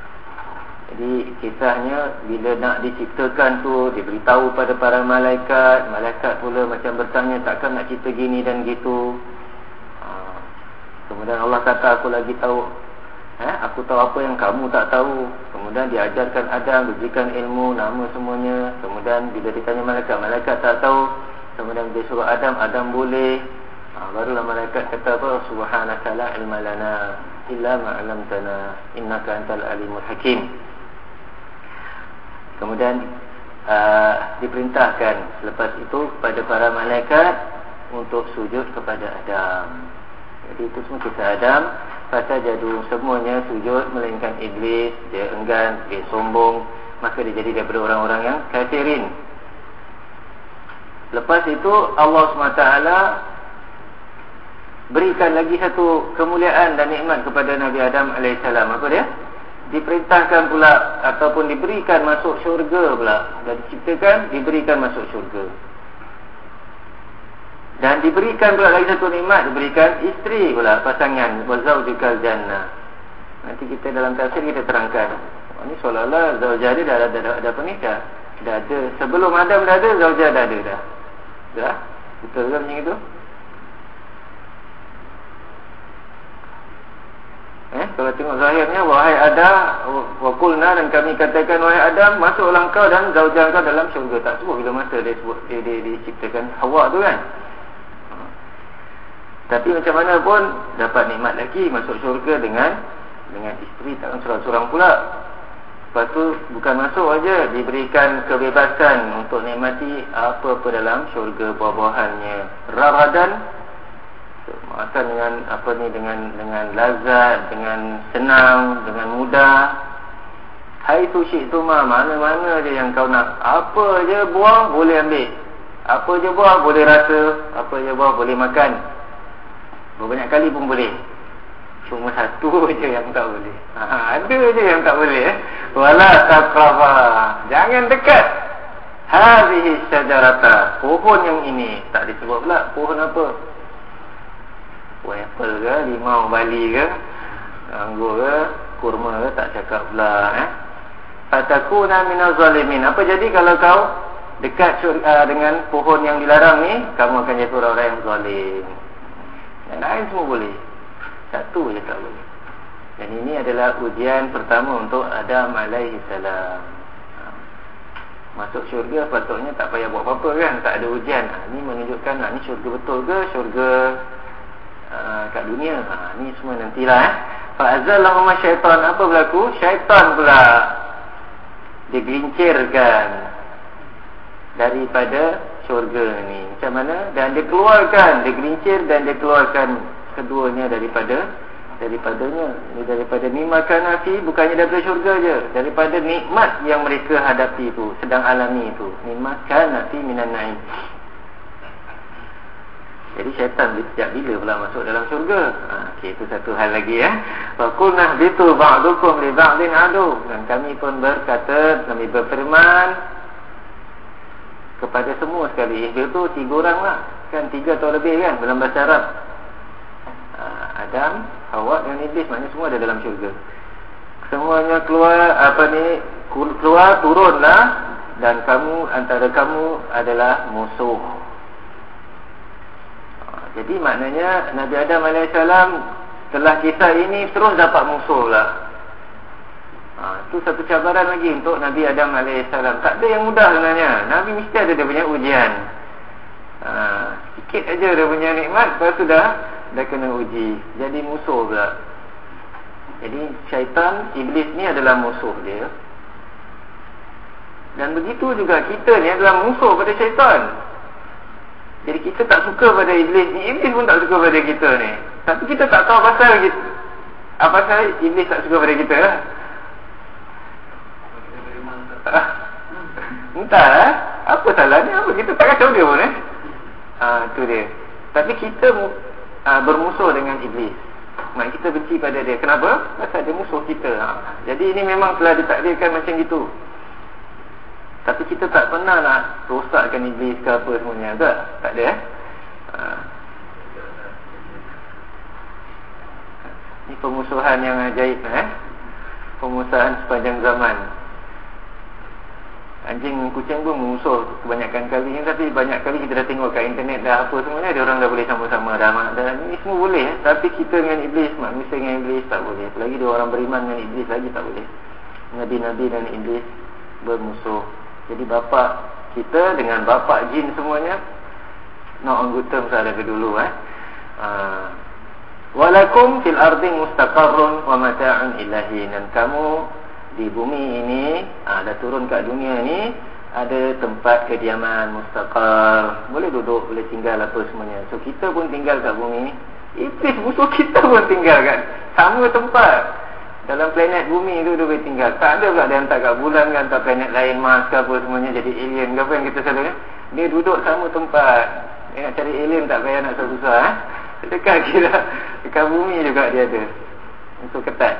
S1: Jadi kisahnya bila nak diciptakan tu, diberitahu pada para malaikat. Malaikat pula macam bertanya, takkan nak cipta gini dan gitu. ha. Kemudian Allah kata, aku lagi tahu eh, aku tahu apa yang kamu tak tahu. Kemudian diajarkan Adam, diberikan ilmu, nama semuanya. Kemudian bila ditanya malaikat, malaikat tak tahu. Kemudian dia suruh Adam, Adam boleh. ha, Barulah malaikat kata apa, subhanaka la ilma lana illa ma'alamtana innaka antal alimul hakim. Kemudian uh, diperintahkan selepas itu kepada para malaikat untuk sujud kepada Adam. Jadi itu semua kisah Adam. Pasal jadu semuanya sujud, melainkan iblis. Dia enggan, dia sombong, maka dia jadi daripada orang-orang yang kafirin. Lepas itu Allah subhanahu wa taala berikan lagi satu kemuliaan dan nikmat kepada Nabi Adam alaihissalam. Apa dia? Diperintahkan pula ataupun diberikan masuk syurga pula. Dan diciptakan, diberikan masuk syurga. Dan diberikan pula lagi satu nikmat, diberikan isteri pula, pasangan, wazaujukal jannah. Nanti kita dalam tafsir kita terangkan. Oh, ini seolah-olah zaujah dia dah ada, dah, dah, dah apa ni dah, dah ada. Sebelum Adam dah ada, zaujah dah ada dah. Dah? Betul ke macam itu? Eh, kalau tengok zahirnya, wahai Adam, wa qulna, dan kami katakan, wahai Adam, masuklah engkau dan zaujah engkau dalam syurga. Tak sebut bila masa dia sebut dia, dia, dia ciptakan Hawa tu kan. Tapi macam mana pun dapat nikmat lagi masuk syurga dengan dengan isteri, takkan seorang-seorang pula. Lepas tu bukan masuk aja, diberikan kebebasan untuk nikmati apa-apa dalam syurga, buah-buahannya, ragadan, makan dengan apa ni, dengan dengan lazat, dengan senang, dengan mudah. Hai tu syik tu mah, mana-mana je yang kau nak. Apa je buah boleh ambil. Apa je buah boleh rasa, apa je buah boleh makan. Berbanyak kali pun boleh. Cuma satu je yang tak boleh. Ha, ada je yang tak boleh eh. Wala taqraba. Jangan dekat. Hadhihi syajarata. Pohon yang ini. Tak disebut pula pohon apa. Apple ke, limau Bali ke, anggur ke, kurma ke, tak cakap pula eh. Fatakuna minaz zalimin. Apa jadi kalau kau dekat uh, dengan pohon yang dilarang ni, kamu akan jadi orang-orang yang zalim. Yang lain semua boleh, satu je tak boleh. Dan ini adalah ujian pertama untuk Adam alaihissalam. Masuk syurga patutnya tak payah buat apa-apa kan, tak ada ujian. ha, Ini menunjukkan ha, ni syurga betul ke, syurga Uh, kat dunia. Ha, ni semua nantilah eh. Fa'azallahumma syaitan. Apa berlaku? Syaitan pula digelincirkan daripada syurga ni. Macam mana? Dan dia keluarkan, digelincir dan dia keluarkan keduanya daripada daripadanya. Ini daripada nikmat nafi, bukannya daripada syurga je, daripada nikmat yang mereka hadapi itu, sedang alami itu. Nikmat nafi minan na'im. Jadi syaitan sejak bila pula masuk dalam syurga? Ha, okay, itu satu hal lagi ya. Wa qulna bitu ba'dukum li ba'din adu. Dan kami pun berkata, kami berfirman kepada semua sekali. Ihbil tu tiga orang lah. Kan tiga atau lebih kan dalam bahasa Arab. Ha, Adam, Hawa dan Iblis, maknanya semua ada dalam syurga. Semuanya keluar, apa ni, keluar, turunlah. Dan kamu, antara kamu adalah musuh. Jadi maknanya Nabi Adam alaihissalam setelah kisah ini terus dapat musuh lah. Ha, itu satu cabaran lagi untuk Nabi Adam alaihissalam. Tak ada yang mudah sebenarnya. Nabi mesti ada dia punya ujian. Ha, sikit aja dia punya nikmat, lepas tu dah, dah kena uji. Jadi musuh pula. Jadi syaitan, iblis ni adalah musuh dia. Dan begitu juga kita ni adalah musuh pada syaitan. Jadi kita tak suka pada iblis ni, iblis pun tak suka pada kita ni. Tapi kita tak tahu pasal kita, apa pasal iblis tak suka pada kita lah. Entah lah, apa salahnya, apa kita tak kacau dia pun eh. Ah, tu dia. Tapi kita uh, bermusuh dengan iblis. Mak kita benci pada dia. Kenapa? Pasal dia musuh kita. Ha. Jadi ini memang telah ditakdirkan macam gitu. Tapi kita tak pernah nak rosakkan iblis ke apa semuanya. Tak? Tak ada eh? Ha. Ini pemusuhan yang ajaib eh? Pemusuhan sepanjang zaman. Anjing kucing pun musuh kebanyakan kali ni. Tapi banyak kali kita dah tengok kat internet dah apa semuanya, dia orang dah boleh sama-sama dah, dah. Ini semua boleh eh? Tapi kita dengan iblis, manusia dengan iblis tak boleh. Apalagi dia orang beriman dengan iblis lagi tak boleh. Nabi-Nabi dan iblis bermusuh. Jadi bapa kita dengan bapa jin semuanya no on good terms ada ke dulu eh. Uh, Walakum fil ardi mustaqarrun wa mata'un ilahi. Dan kamu di bumi ini, uh, dah turun kat dunia ni, ada tempat kediaman mustaqar. Boleh duduk, boleh tinggal apa semuanya. So kita pun tinggal kat bumi. Iblis musuh kita pun tinggal kat sama tempat. Dalam planet bumi tu dia boleh tinggal. Tak ada pula dia hantar kat bulan kan, hantar planet lain, Mars ke apa semuanya, jadi alien ke apa yang kita selalu eh? Dia duduk sama tempat. Dia nak cari alien tak payah nak susah-susah eh? Dekat kira, dekat bumi juga dia ada. Itu ketat.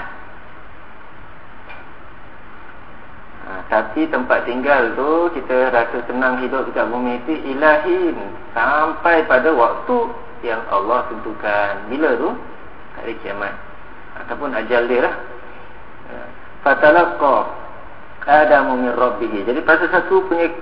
S1: Ha, tapi tempat tinggal tu kita rasa senang hidup dekat bumi itu ilahin. Sampai pada waktu yang Allah tentukan. Bila tu? Hari kiamat. Ataupun ajal dia lah. Fatalaqa Adamu min Rabbih. Jadi pasal satu punya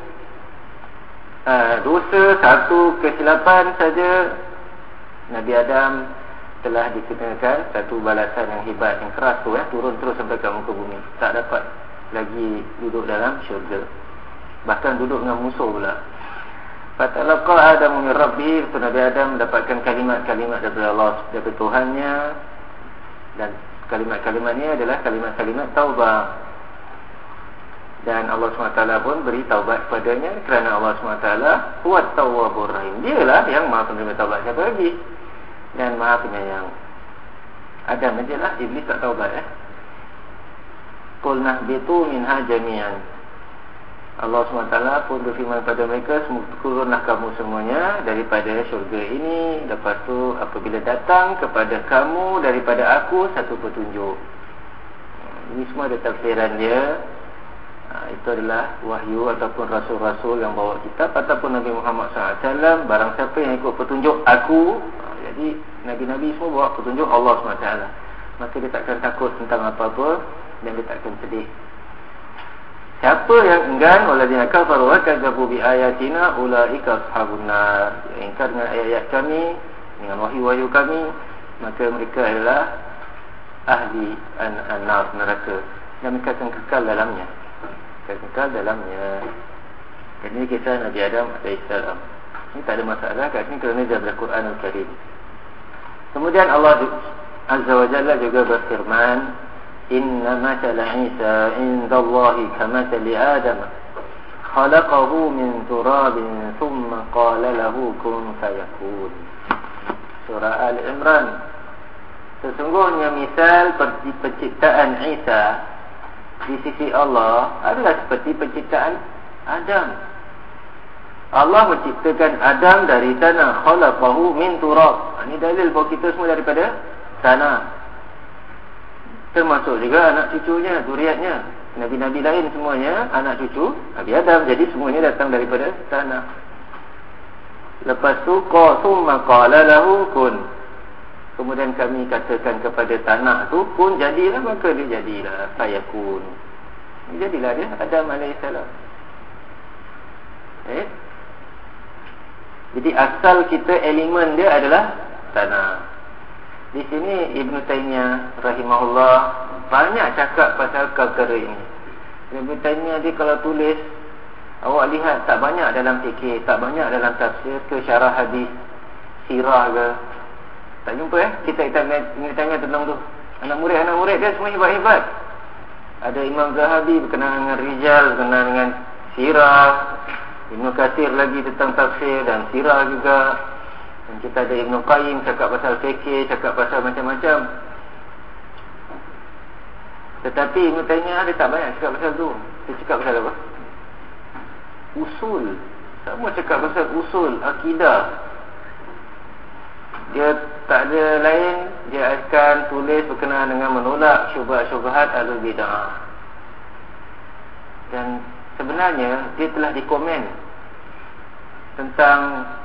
S1: uh, dosa, satu kesilapan saja, Nabi Adam telah dikenakan satu balasan yang hebat, yang keras tu eh, turun terus sampai ke muka bumi. Tak dapat lagi duduk dalam syurga, bahkan duduk dengan musuh pula. Fatalaqa Adamu min Rabbih. Nabi Adam mendapatkan kalimat-kalimat daripada Allah, daripada Tuhannya. Dan kalimat-kalimat ini adalah kalimat-kalimat taubat. Dan Allah subhanahu wa taala pun beri taubat kepadanya, kerana Allah subhanahu wa taala huwat tawwabur rahim. Dialah yang maha penerima taubat, siapa lagi? Dan maha penyayang. Adam aja lah, iblis tak taubat eh. Qul nahbitu minha jami'an. Allah subhanahu wa taala pun berfirman kepada mereka, turunlah kamu semuanya daripada syurga ini. Lepas tu apabila datang kepada kamu daripada aku satu petunjuk. Ini semua ada tafsiran dia. Itu adalah wahyu ataupun rasul-rasul yang bawa kitab, ataupun Nabi Muhammad sallallahu alaihi wasallam. Barang siapa yang ikut petunjuk aku, jadi Nabi-Nabi semua bawa petunjuk Allah subhanahu wa taala, maka dia takkan takut tentang apa-apa dan dia takkan sedih. Siapa yang enggan, waladina kafaru wa kadzabu bi ayatina ulaika ashabun nar. Yang ingkar dengan ayat-ayat kami, dengan wahyu-wahyu kami, maka mereka adalah ahli an-nar, neraka, dan mereka akan kekal dalamnya. Akan kekal dalamnya. Dan ini kisah Nabi Adam alaihissalam. Ini tak ada masalah kat sini kerana daripada Quran Al-Karim. Kemudian Allah Azza wa Jalla juga berfirman, Inna matala Isa indallahi kamathali Adam khalaqahu min turabin thumma qala lahu kun fayakun. Surah Al-Imran. Sesungguhnya misal penciptaan Isa di sisi Allah adalah seperti penciptaan Adam. Allah menciptakan Adam dari tanah, khalaqahu min turab. Ini dalil bahawa kita semua daripada tanah. Termasuk juga anak cucunya, zuriatnya. Nabi-nabi lain semuanya anak cucu Nabi Adam. Jadi semuanya datang daripada tanah. Lepas tu qasumma qala lahu kun. Kemudian kami katakan kepada tanah tu kun, jadilah, maka dia jadilah, fayakun. Jadilah dia Adam alaihissalam. Eh? Jadi asal kita elemen dia adalah tanah. Di sini Ibn Taymiyah rahimahullah banyak cakap pasal perkara ini. Ibn Taymiyah dia kalau tulis, awak lihat tak banyak dalam fikir, tak banyak dalam tafsir ke syarah hadis, sirah ke. Tak jumpa eh kita kita Ibn Taymiyah tentang tu. Anak murid-anak murid dia semua hebat-hebat. Ada Imam Zahabi berkenaan dengan rijal, berkenaan dengan sirah. Ibn Katsir lagi tentang tafsir dan sirah juga. Dan kita ada Ibn Qayyim cakap pasal fikir, cakap pasal macam-macam. Tetapi Ibn Taymiyah dia tak banyak cakap pasal tu. Dia cakap pasal apa? Usul. Semua cakap pasal usul, akidah. Dia tak ada lain, dia akan tulis berkenaan dengan menolak syubhat-syubhat ahli bid'ah. Dan sebenarnya dia telah dikomen tentang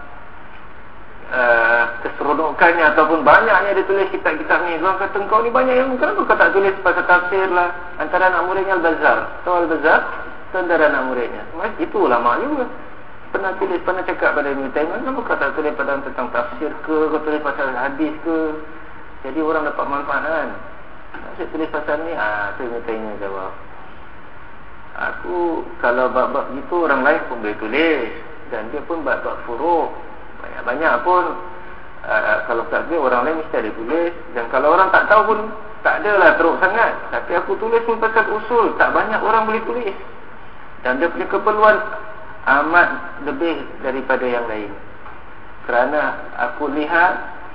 S1: Uh, keseronokannya ataupun banyaknya dia tulis kitab-kitab ni. Orang kata kau ni banyak yang, kenapa kau tak tulis pasal tafsir lah? Antara anak muridnya Al-Bazzar. Tahu Al-Bazzar? Antara anak muridnya. Mas, itu ulama juga. Pernah tulis, pernah cakap pada Ibn Taymiyah, kenapa kau tak tulis pada tentang tafsir ke, kau tulis pasal hadis ke? Jadi orang dapat manfaat kan? Saya tulis pasal ni, ah, tu Ibn Taymiyah jawab. Aku kalau bab-bab gitu orang lain pun boleh tulis, dan dia pun bab-bab furuk. Banyak-banyak pun uh, kalau tak ada orang lain mesti ada tulis. Dan kalau orang tak tahu pun tak adalah teruk sangat. Tapi aku tulis pun pasal usul, tak banyak orang boleh tulis. Dan dia punya keperluan amat lebih daripada yang lain. Kerana aku lihat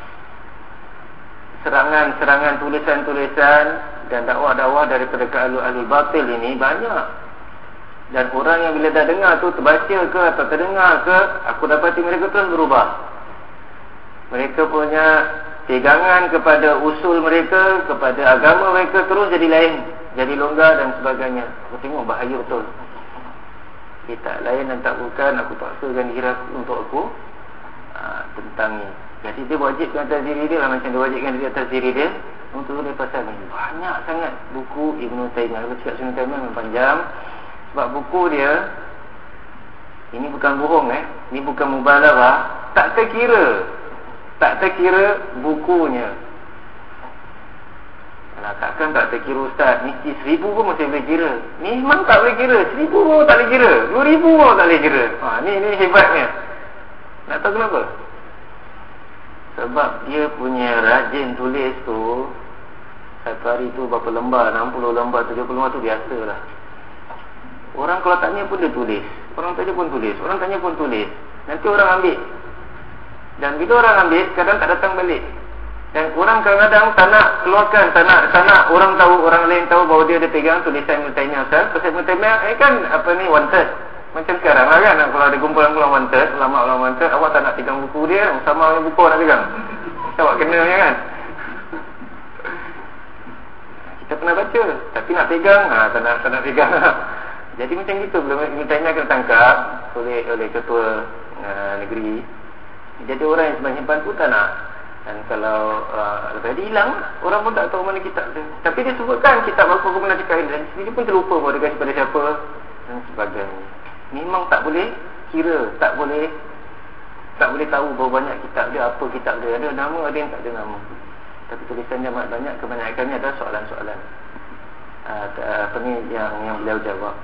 S1: serangan-serangan tulisan-tulisan dan dakwah-dakwah daripada ahli-ahli batil ini banyak. Dan orang yang bila dah dengar tu, terbaca ke atau terdengar ke, aku dapati mereka terus berubah. Mereka punya pegangan kepada usul mereka, kepada agama mereka terus jadi lain, jadi longgar dan sebagainya. Aku tengok bahaya betul. Dia tak lain dan tak bukan, aku paksakan diri untuk aku aa, tentang ni. Jadi dia wajibkan atas diri dia lah, macam dia wajibkan diri atas diri dia untuk dia pasal ni. Banyak sangat buku Ibn Taymiyah. Aku cakap Ibn Taymiyah memang panjang. Sebab buku dia ini bukan bohong eh, ini bukan mubalaghah, tak terkira. Tak terkira bukunya. Alah, takkan tak terkira ustaz, mesti seribu pun masih boleh kira. Ni memang tak boleh kira, seribu pun tak boleh kira, dua ribu pun tak boleh kira. Ha, ni ni hebatnya. Nak tahu kenapa? Sebab dia punya rajin tulis tu, satu hari tu berapa lembar, enam puluh lembar, tujuh puluh lembar tu biasalah. Orang kalau tanya pun dia tulis, orang tanya pun tulis, orang tanya pun tulis. Nanti orang ambil. Dan bila orang ambil, kadang tak datang balik. Dan orang kadang-kadang tak nak keluarkan, tak nak, tak nak orang tahu, orang lain tahu bahawa dia ada pegang tulisan Ibn Taymiyah. Pasal Ibn Taymiyah eh kan apa ni, wanted. Macam sekarang lah kan, kalau ada kumpulan-kumpulan wanted, ulama-ulama wanted, awak tak nak pegang buku dia, sama dengan buku nak pegang. Awak kena ya kan. Kita pernah baca, tapi nak pegang, ha, tak nak, tak nak pegang. Jadi macam gitu, belum Ibn Taymiyah kena tangkap oleh oleh ketua uh, negeri. Jadi orang yang sebenarnya tu tak nak. Dan kalau uh, dia hilang, orang pun tak tahu mana kitab dia. Tapi dia sebutkan kitab apa pun pernah cakap, dan sendiri pun terlupa bahawa dia kasih pada siapa dan sebagainya. Memang tak boleh kira, tak boleh tak boleh tahu berapa banyak kitab dia, apa kitab dia. Ada nama, ada yang tak ada nama. Tapi tulisannya amat banyak, kebanyakannya adalah soalan-soalan. Uh, apa ni yang yang beliau jawab.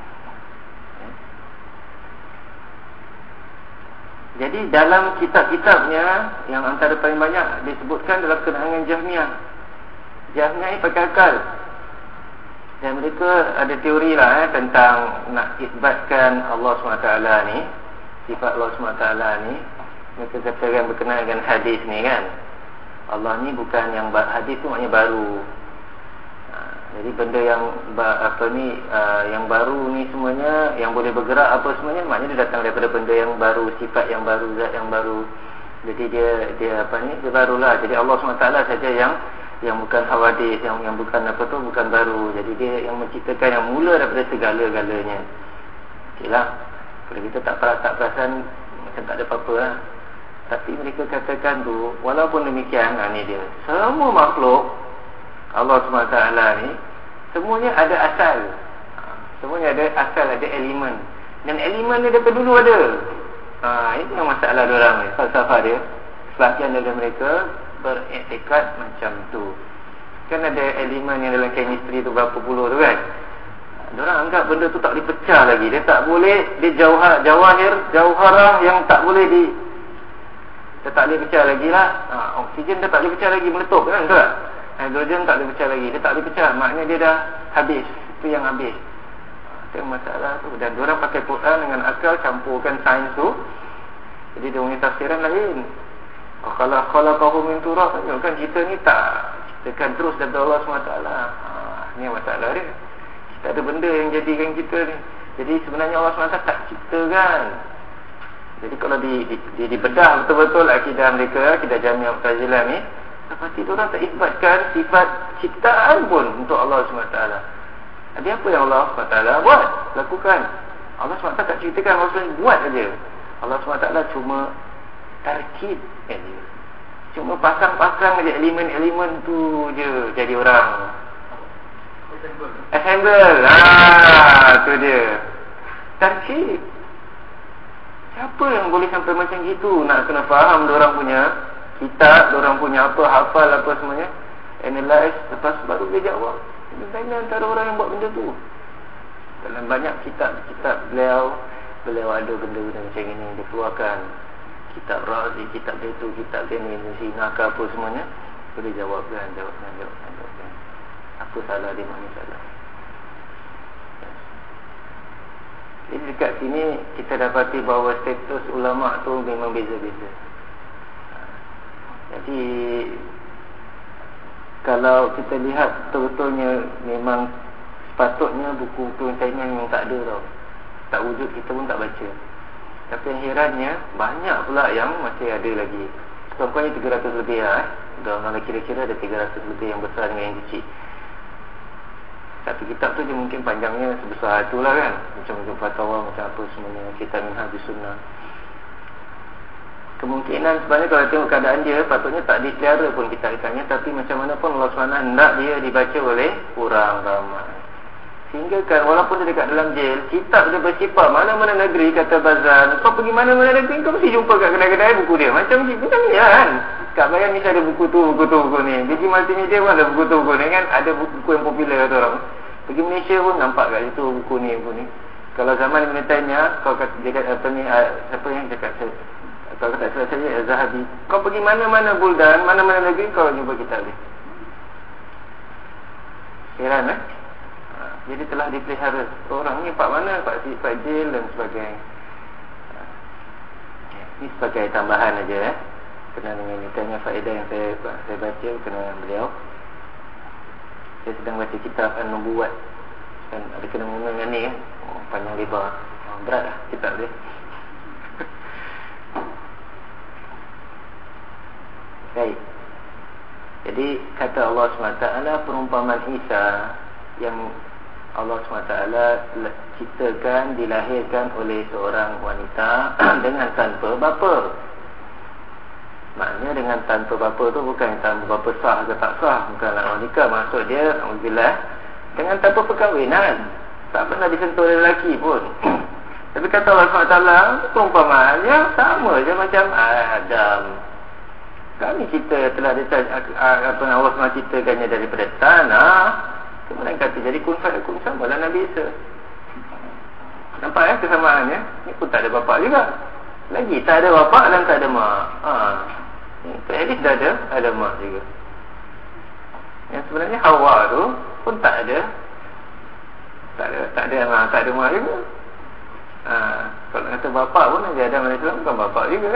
S1: Jadi dalam kitab-kitabnya yang antara paling banyak disebutkan dalam kenangan Jahmiyah. Jahmiyah ini pakai akal. Dan mereka ada teori lah eh, tentang nak isbatkan Allah subhanahu wa taala ni, sifat Allah subhanahu wa taala ni. Mereka katakan berkenaan dengan hadis ni kan, Allah ni bukan yang hadis tu maknanya baru. Jadi benda yang apa ni uh, yang baru ni semuanya, yang boleh bergerak apa semuanya, maknanya dia datang daripada benda yang baru, sifat yang baru, zat yang baru. Jadi dia dia apa ni, dia barulah. Jadi Allah subhanahu wa taala saja yang yang bukan hawadis, yang yang bukan apa tu, bukan baru. Jadi dia yang menciptakan, yang mula daripada segala-galanya. Okeylah. Kalau kita tak perasan, tak perasan macam tak ada apa-apa lah. Tapi mereka katakan tu, walaupun demikian, ha, ni dia, semua makhluk Allah subhanahu wa taala ni semuanya ada asal. Semuanya ada asal, ada elemen. Dan elemen ni daripada dulu ada. Ha, itu yang masalah diorang ni, falsafah dia. Sebahagian dari mereka beriktikad macam tu. Kan ada elemen yang dalam chemistry tu berapa puluh tu kan. Diorang anggap benda tu tak boleh pecah lagi. Dia tak boleh, dia jauhar, jawahir, jauharah yang tak boleh di, dia tak boleh pecah lagi lah. Ha, oksigen dia tak boleh pecah lagi, meletup kan, betul tak? Hidrogen tak boleh pecah lagi, dia tak boleh pecah. Maknanya dia dah habis. Itu yang habis. Itu masalah tu. Dan diorang pakai Quran dengan akal, campurkan sains tu. Jadi dia punya tafsiran lain. Kalau khalaqahu min turab, kan kita ni tak ciptakan terus daripada Allah subhanahu wa taala. Ha, ni masalah dia. Kita ada benda yang jadikan kita ni. Jadi sebenarnya Allah subhanahu wa taala tak ciptakan. Jadi kalau di, di, di, dibedah betul-betul akidah mereka, akidah Jahmiyah Mu'tazilah ni, pasti diorang tak isbatkan sifat ciptaan pun untuk Allah subhanahu wa taala. Jadi apa yang Allah subhanahu wa taala buat, lakukan. Allah subhanahu wa taala tak ceritakan, Allah subhanahu wa taala buat saja. Allah subhanahu wa taala cuma tarkib saja. Cuma pasang-pasang je elemen-elemen tu je jadi orang. Assemble. Ah, tu dia. Tarkib. Siapa yang boleh sampai macam gitu? Nak kena faham diorang punya kitab, diorang punya apa, hafal apa semuanya, analyze, lepas baru boleh jawab. Ini antara orang yang buat benda tu. Dalam banyak kitab-kitab beliau, beliau ada benda-benda macam ini, dia keluarkan kitab Razi, kitab dia tu, kitab dia ni, Sina ke apa semuanya, boleh jawabkan, jawabkan, jawabkan, jawabkan. Apa salah dia, mana salah. Jadi dekat sini kita dapati bahawa status ulama' tu memang beza-beza. Jadi kalau kita lihat betul-betulnya, memang sepatutnya buku-buku saingan memang tak ada tau. Tak wujud, kita pun tak baca. Tapi yang herannya, banyak pula yang masih ada lagi. Sekurang-kurangnya tiga ratus lebih lah eh. Dalam kira-kira ada tiga ratus lebih yang besar dengan yang kecil. Satu kitab tu je mungkin panjangnya sebesar tu lah kan. Macam-macam fatwa, macam apa semuanya, kitab Minhajus Sunnah. Kemungkinan sebenarnya kalau tengok keadaan dia, patutnya tak dipelihara pun kitab-kitabnya. Tapi macam mana pun Allah subhanahu wa taala hendak dia dibaca oleh orang ramai. Sehingga kan walaupun dia dekat dalam jail, kitab dia bersifat mana-mana negeri, kata Bazan, kau pergi mana-mana negeri, kau mesti jumpa kat kedai-kedai buku dia. Macam macam ni kan. Kat Bayan ni ada buku tu, buku tu, buku ni. Biji multimedia pun ada buku tu, buku ni kan. Ada buku yang popular kata orang. Pergi Malaysia pun nampak kat situ buku ni, buku ni. Kalau zaman Ibn Taymiyah, kau kata, dia kata apa ni, uh, siapa yang cakap, kalau kata salah saya, Zahabi, kau pergi mana-mana buldan, mana-mana negeri, kau jumpa kitab dia. Heran eh? Jadi telah dipelihara. Orang ni pak mana, pak si, pak jail dan sebagainya. Ini sebagai tambahan aja eh. Kena dengan ini, tanya faedah yang saya saya baca kena dengan beliau. Saya sedang baca kitab An-Nubuwat, dan ada kena mengena dengan ni eh. Oh, panjang lebar, oh, berat lah kitab dia. Baik. Jadi kata Allah subhanahu wa taala, perumpamaan Isa yang Allah subhanahu wa taala ciptakan, dilahirkan oleh seorang wanita dengan tanpa bapa. Maknanya dengan tanpa bapa tu bukan tanpa bapa sah ke tak sah, bukanlah wanita. Maksud dia, alhamdulillah, dengan tanpa perkahwinan, tak pernah disentuh oleh lelaki pun. Tapi kata Allah subhanahu wa taala, perumpamaannya sama je macam Adam. Kami kita telah dicari, apa Allah subhanahu wa taala ciptakannya daripada tanah. Kemudian kata jadi kun fayakun, sama lah Nabi Isa. Nampak ya kesamaannya? Ni pun tak ada bapak juga. Lagi tak ada bapak dan tak ada mak. Ha. Hadis dah ada, ada mak juga. Yang sebenarnya Hawa tu pun tak ada. Tak ada, tak ada mak, tak ada mak juga. Ha. Kalau kata bapak pun Nabi Adam alaihissalam bukan bapak juga.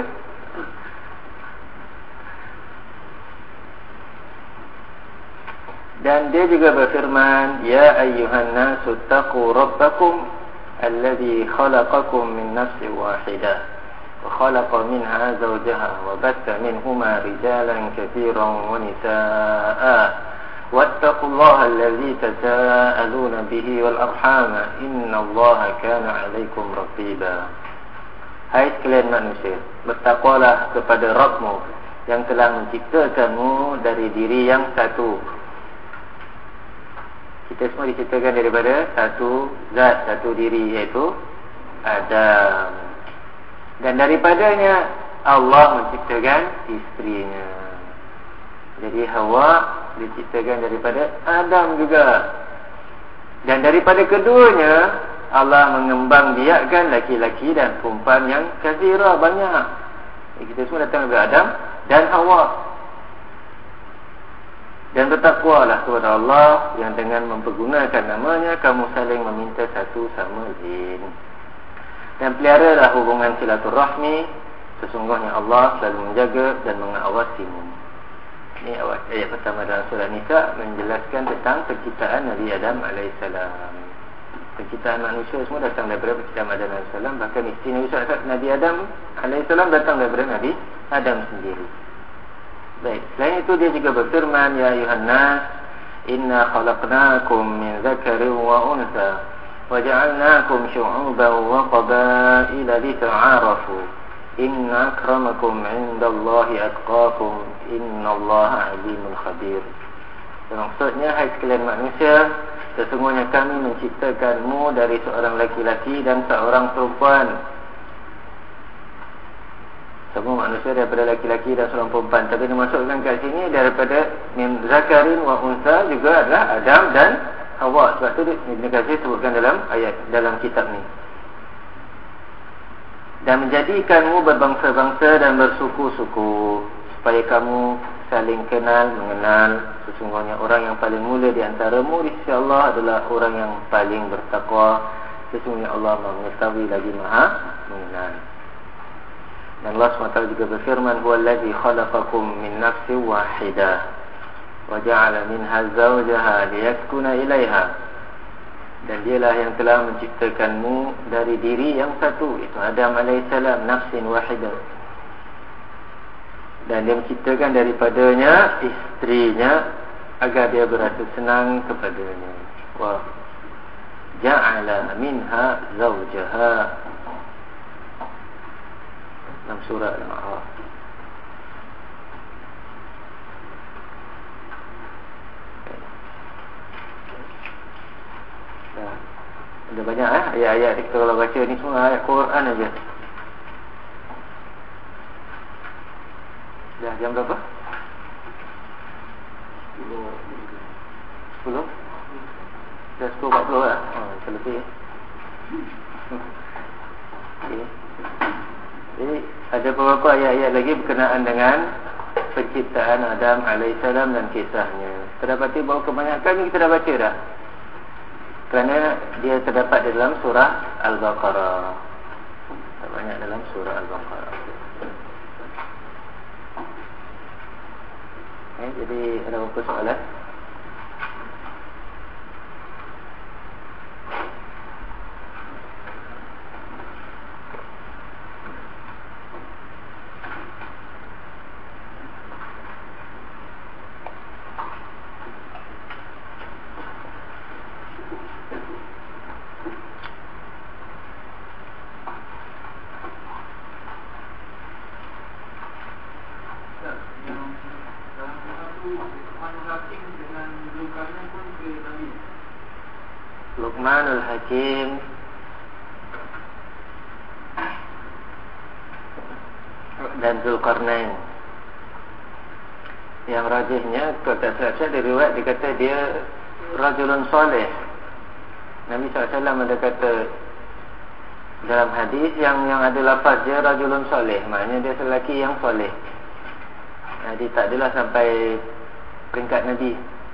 S1: Dan dia juga berfirman, ya ayyuhan nasu taqu rabbakum alladhi khalaqakum min nafsin wahidah wa khalaqa minha zawjaha wa batta minhuma rijalan katsiran wa nisaa'a wattaqullaha alladhi tasaaluna bihi wal arhama innallaha kana 'alaikum raqiba. Hai sekalian manusia, bertakwalah kepada Rabbmu yang telah menciptakanmu dari diri yang satu. Kita semua diciptakan daripada satu zat, satu diri, iaitu Adam. Dan daripadanya Allah menciptakan isterinya. Jadi Hawa diciptakan daripada Adam juga. Dan daripada keduanya Allah mengembangbiakkan laki-laki dan perempuan yang kathira, banyak. Jadi kita semua datang daripada Adam dan Hawa. Dan bertakwalah kepada Allah yang dengan mempergunakan namanya kamu saling meminta satu sama lain. Dan peliharalah hubungan silaturahmi, sesungguhnya Allah selalu menjaga dan mengawasimu. Ini ayat pertama dalam surah Nisa menjelaskan tentang penciptaan Nabi Adam alaihissalam. Penciptaan manusia semua datang daripada penciptaan Adam alaihissalam. Bahkan isteri Nabi Adam alaihissalam datang daripada Nabi Adam sendiri. Baik, selain itu dia juga berfirman, ya ayuhan nas, inna khalaqnakum min dzakarin wa untha wa ja'alnakum syu'uban wa qabaila lita'arafu inna akramakum 'indallahi atqakum innallaha 'alimun khabir. Maksudnya, hai sekalian manusia, sesungguhnya kami menciptakanmu dari seorang laki-laki dan seorang perempuan. Semua manusia daripada laki-laki dan seorang perempuan. Tapi dimasukkan kat sini daripada min zakarin wa unsa juga adalah Adam dan Hawa. Sebab tu Ibn Katsir sebutkan dalam ayat dalam kitab ni. Dan menjadikanmu berbangsa-bangsa dan bersuku-suku supaya kamu saling kenal, mengenal. Sesungguhnya orang yang paling mulia di antaramu di sisi Allah adalah orang yang paling bertakwa. Sesungguhnya Allah mengetahui lagi Maha mengenal. Dan Allah subhanahu wa taala juga berfirman, huwallazi khalaqakum min nafsin wahidah wa ja'ala minha zawjaha liyaskuna ilaiha. Dan dialah yang telah menciptakanmu dari diri yang satu, itu Adam alaihissalam, nafsin wahidah. Dan dia menciptakan daripadanya istrinya agar dia berasa senang kepadanya. Wa ja'ala minha zawjaha, dalam surah Al-A'raf. Ada banyak eh ayat-ayat kita kalau baca ni semua ayat Quran aja. Dah jam berapa? sepuluh Dah sepuluh empat puluh lah. Oh, selesai. Okey. Jadi ada beberapa ayat-ayat lagi berkenaan dengan penciptaan Adam alaihissalam dan kisahnya. Terdapati bahawa kebanyakan ni kita dah baca dah, kerana dia terdapat dalam surah Al-Baqarah. Banyak dalam surah Al-Baqarah. Okay, jadi ada beberapa soalan. Luqmanul Hakim dan Zulkarnain. Yang rajihnya, kalau tak salah saya ada riwayat dia kata dia rajulun soleh. Nabi sallallahu alaihi wasallam ada kata dalam hadis yang yang ada lafaz dia rajulun soleh, maknanya dia lelaki yang soleh. Jadi tak adalah sampai peringkat Nabi.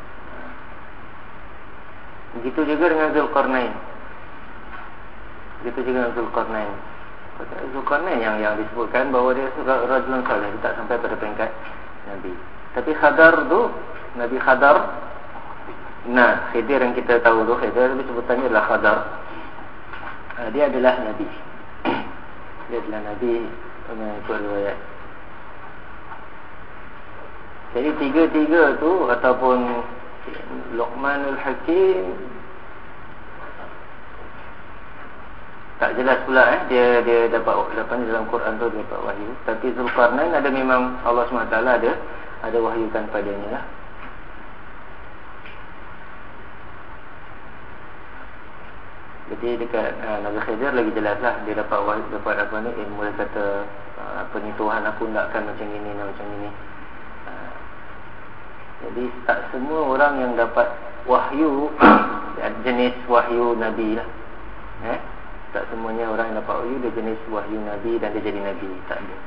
S1: Begitu juga dengan Zulkarnain. Begitu juga dengan Zulkarnain. Zulkarnain yang yang disebutkan bahawa dia rajulun saleh, dia tak sampai pada peringkat Nabi. Tapi Khadar tu, Nabi Khadar Nah, Khidir yang kita tahu tu, Khidir tapi sebutannya adalah Khadar. uh, Dia adalah Nabi. Dia adalah Nabi mengikut riwayat. Jadi tiga-tiga tu ataupun Luqmanul Hakim, tak jelas pula eh dia dia dapat dapat dalam Quran tu dia dapat wahyu. Tapi Zulkarnain ada, memang Allah subhanahu wa taala ada ada wahyukan padanya lah. Jadi dekat uh, Nabi Khidir lagi jelas lah, dia dapat wahyu, dapat apa ni, ilmu. Dia kata uh, apa ni, Tuhan aku nakkan macam ini dan macam ini. uh, Jadi tak semua orang yang dapat wahyu jenis wahyu Nabi lah, eh? Tak semuanya orang yang dapat wahyu dia jenis wahyu Nabi dan dia jadi Nabi. Tak ada.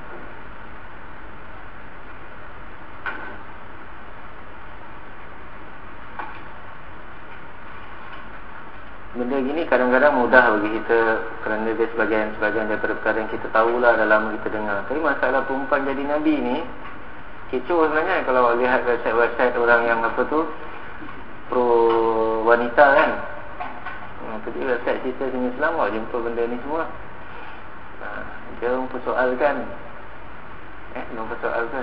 S1: Benda gini kadang-kadang mudah bagi kita kerana dia sebagian-sebagian daripada perkara yang kita tahulah dalam kita dengar. Tapi masalah perempuan jadi Nabi ni kecoh sebenarnya. Kalau lihat website-website orang yang apa tu, pro wanita kan, apa dia website cerita sini Islam, awak jumpa benda ni semua. Nah, dia mempersoalkan Eh, mempersoalkan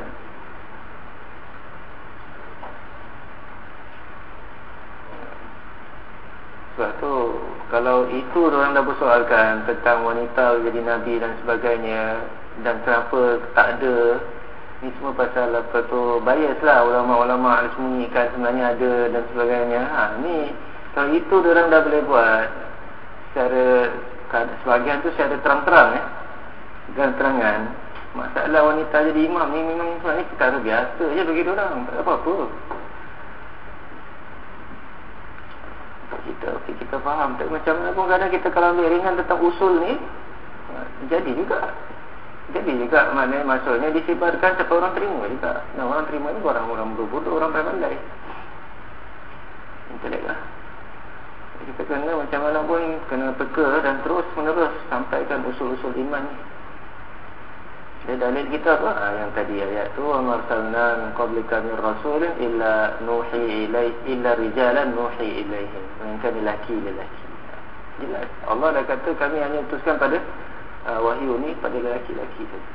S1: Sebab tu kalau itu orang dah bersoalkan tentang wanita jadi Nabi dan sebagainya, dan kenapa tak ada, ni semua pasal apa tu, bias lah ulama-ulama sembunyikan sebenarnya ada dan sebagainya. Ha, ni kalau itu orang dah boleh buat secara sebahagian tu secara terang-terang eh, dan terangan. Masalah wanita jadi imam ni memang sebenarnya perkara biasa je bagi orang, tak apa-apa. Kita, okay, kita faham. Tak macam mana pun kadang kita kalau ambil ringan tentang usul ni, jadi juga Jadi juga maknanya maksudnya disebarkan sampai orang terima juga. Nah, orang terima ni orang-orang berbodoh, orang pandai. Intelek lah. Kita kena macam mana pun kena peka dan terus menerus sampaikan usul-usul iman ni. Dia dalil kita apa? Ha, yang tadi ayat tu, wa marsalna min qablika min rasulin illa nuhi ilaihi illa rijalan nuhi ilaihim. Melainkan lelaki-lelaki. Jelas Allah dah kata kami hanya utuskan pada uh, wahyu ni pada lelaki-lelaki saja.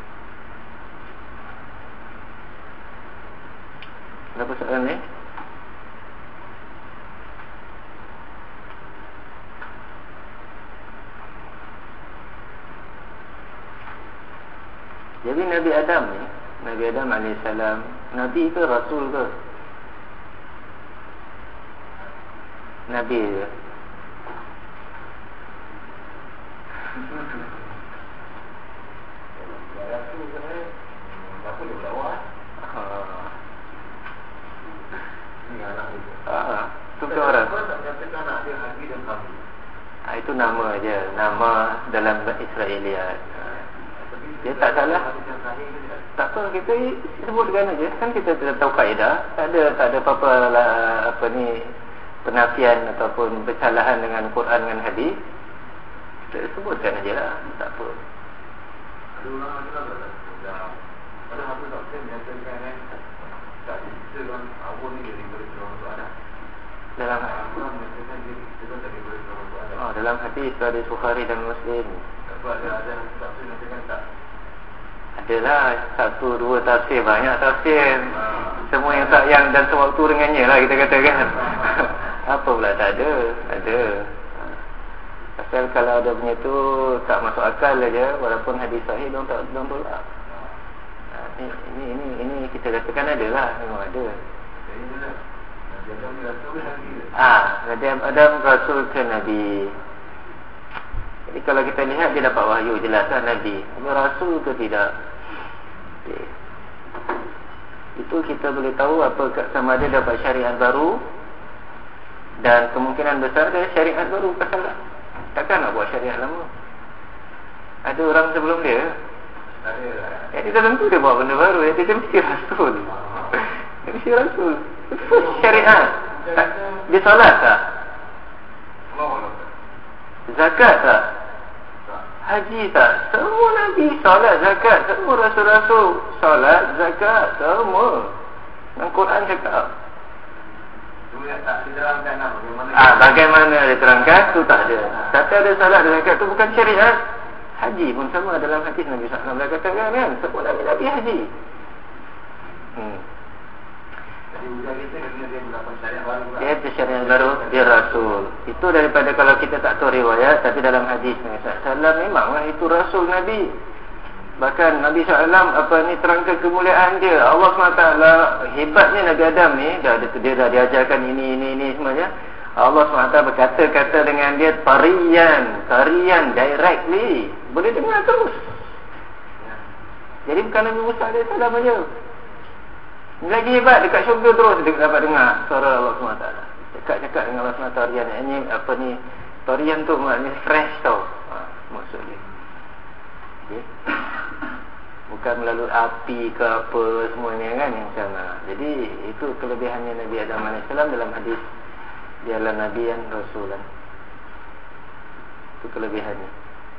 S1: Apa soalan ni? Jadi Nabi Adam ni, Nabi Adam alaihissalam, Nabi ke Rasul ke? Nabi je. Rasul ke? Apa dia berdakwah? Ini anak dia. Ah, tu ke orang? Kau tak nyatakan anak dia Haji dan Kami. Ah, itu nama je, nama dalam Israeliat. Dia tak salah. Tak apa, kita sebutkan aja. Kan kita tidak tahu kaedah. Tak ada tak ada apa-apa lah, apa ni, penafian ataupun kesalahan dengan Quran dengan hadis. Kita sebutkan aja lah. Tak apa. Ada orang ada lah tak? Ada apa tak saya menyatakan kan? Tak bisa kan awal ni jadi berdoa untuk anak. Dalam Al-Quran menyatakan dia kita tak boleh berdoa untuk anak. Oh, dalam hadis hadis Bukhari dan Muslim. Tak ada ada tak saya menyatakan tak. Adalah satu dua tafsir, banyak tafsir. Semua yang tak yang dan sewaktu dengannya lah kita katakan. Apa pula tak ada? Ada. Pasal kalau ada punya tu tak masuk akal aja, walaupun hadis sahih dong tak dong tolak. Ini ini ini ini kita katakan ada lah, memang ada. Ah, Nabi Adam Rasul ke Nabi. Jadi kalau kita lihat dia dapat wahyu, jelaslah Nabi. Ini Rasul ke tidak? Okay. Itu kita boleh tahu apa sama ada dapat syariat baru, dan kemungkinan besar dia syariat baru. Pasal takkan nak buat syariat lama. Ada orang sebelum dia. Ada. Jadi tentu dia buat benda baru. Jadi dia mesti Rasul. Dia mesti Rasul. Itu syariat. Dia solat tak? Zakat tak? Haji tak? Semua Nabi solat, zakat. Semua Rasul-Rasul solat, zakat. Semua. Dan Quran cakap.
S2: tak diterangkan lah bagaimana.
S1: Ah, bagaimana diterangkan tu tak ada. Tapi ada salah dengan kata tu bukan syariat. Haji pun sama dalam hadis Nabi sallallahu alaihi wasallam katakan kan, semua Nabi haji. Hmm.
S2: Jadi ujian kita kena dia berlaku syariat baru.
S1: Dia ada syariat baru, dia Rasul. Itu daripada kalau kita tak tahu riwayat, tapi dalam hadis Nabi sallallahu alaihi wasallam memanglah itu Rasul Nabi. Bahkan Nabi sallallahu alaihi wasallam apa ni terangkan kemuliaan dia. Allah subhanahu wa taala hebatnya Nabi Adam ni, dah dia dah diajarkan ini ini ini semuanya. Allah subhanahu wa taala berkata-kata dengan dia tarian, tarian directly. Boleh dengar terus. Jadi bukan Nabi Musa alaihi salam aja. Lagi hebat dekat syurga terus dia dapat dengar suara Allah subhanahu wa taala. Cakap-cakap dengan Allah subhanahu wa taala tarian. Ini apa ni? Tarian tu maknanya fresh tau. Ha, maksud dia. Okay. Bukan melalui api ke apa semuanya kan yang sana. Jadi itu kelebihannya Nabi Adam alaihi salam dalam hadis, dia adalah Nabi yang Rasulan. Itu kelebihannya.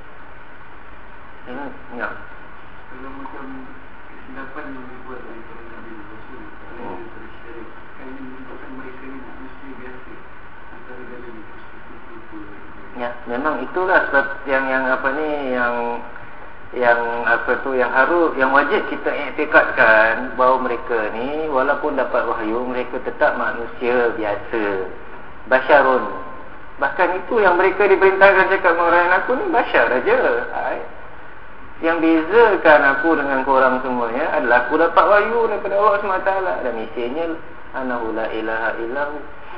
S1: Ya, ya.
S2: Kalau macam kesilapan yang dibuat oleh para Nabi Rasul, kalau dia tersyariat, kan ini merupakan mereka ini manusia biasa antara dalam itu.
S1: Ya, memang itulah sebab yang yang apa ni yang yang apa tu yang harus yang wajib kita iktikadkan bahawa mereka ni walaupun dapat wahyu mereka tetap manusia biasa, basyarun. Bahkan itu yang mereka diperintahkan cakap dengan orang aku ni basyar aja. Hai. Yang bezakan aku dengan korang semuanya adalah aku dapat wahyu daripada Allah subhanahu wa taala dan isinya anahu la ilaha illahu.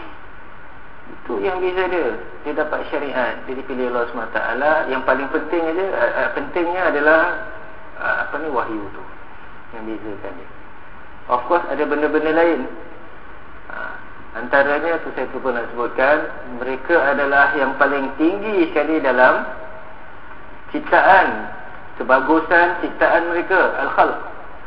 S1: Itu yang beza dia. Dia dapat syariat, dia dipilih Allah subhanahu wa taala. Yang paling penting aja uh, pentingnya adalah uh, apa ni wahyu tu yang bezakan dia. Of course ada benda-benda lain. Uh, antaranya tu saya lupa nak sebutkan, mereka adalah yang paling tinggi sekali dalam ciptaan, kebagusan ciptaan mereka, al-khalq.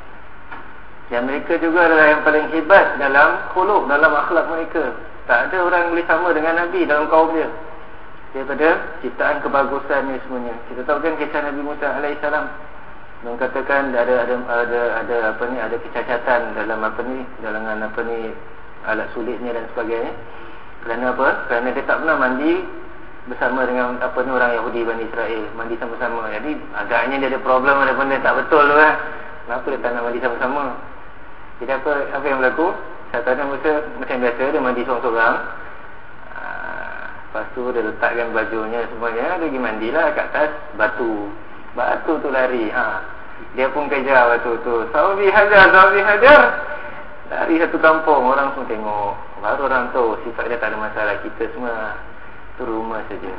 S1: Dan mereka juga adalah yang paling hebat dalam khuluq, dalam akhlak mereka. Tak ada orang yang boleh sama dengan Nabi dalam kaum dia daripada ciptaan kebagusan ni semuanya. Kita tahu kan kisah Nabi Musa alaihi salam. Dia katakan ada ada ada ada apa ni ada kecacatan dalam apa ni dalam apa ni alat sulitnya dan sebagainya. Kerana apa? Kerana dia tak pernah mandi bersama dengan apa ni orang Yahudi Bani Israel, mandi sama-sama. Jadi agaknya dia ada problem, ada benda tak betul tu kan. Kenapa dia tak nak mandi sama-sama? Jadi apa apa yang berlaku? Satanan Musa macam biasa dia mandi seorang-seorang. Aa, lepas tu dia letakkan bajunya semuanya, dia pergi mandilah kat atas batu. Batu tu lari. Ha. Dia pun kejar batu tu. Sahabi hajar, sahabi hajar. Lari satu kampung, orang semua tengok. Baru orang tahu sifat dia tak ada masalah. Kita semua tu rumah saja.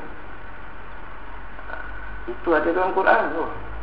S1: Ha. Itu ada dalam Quran tu.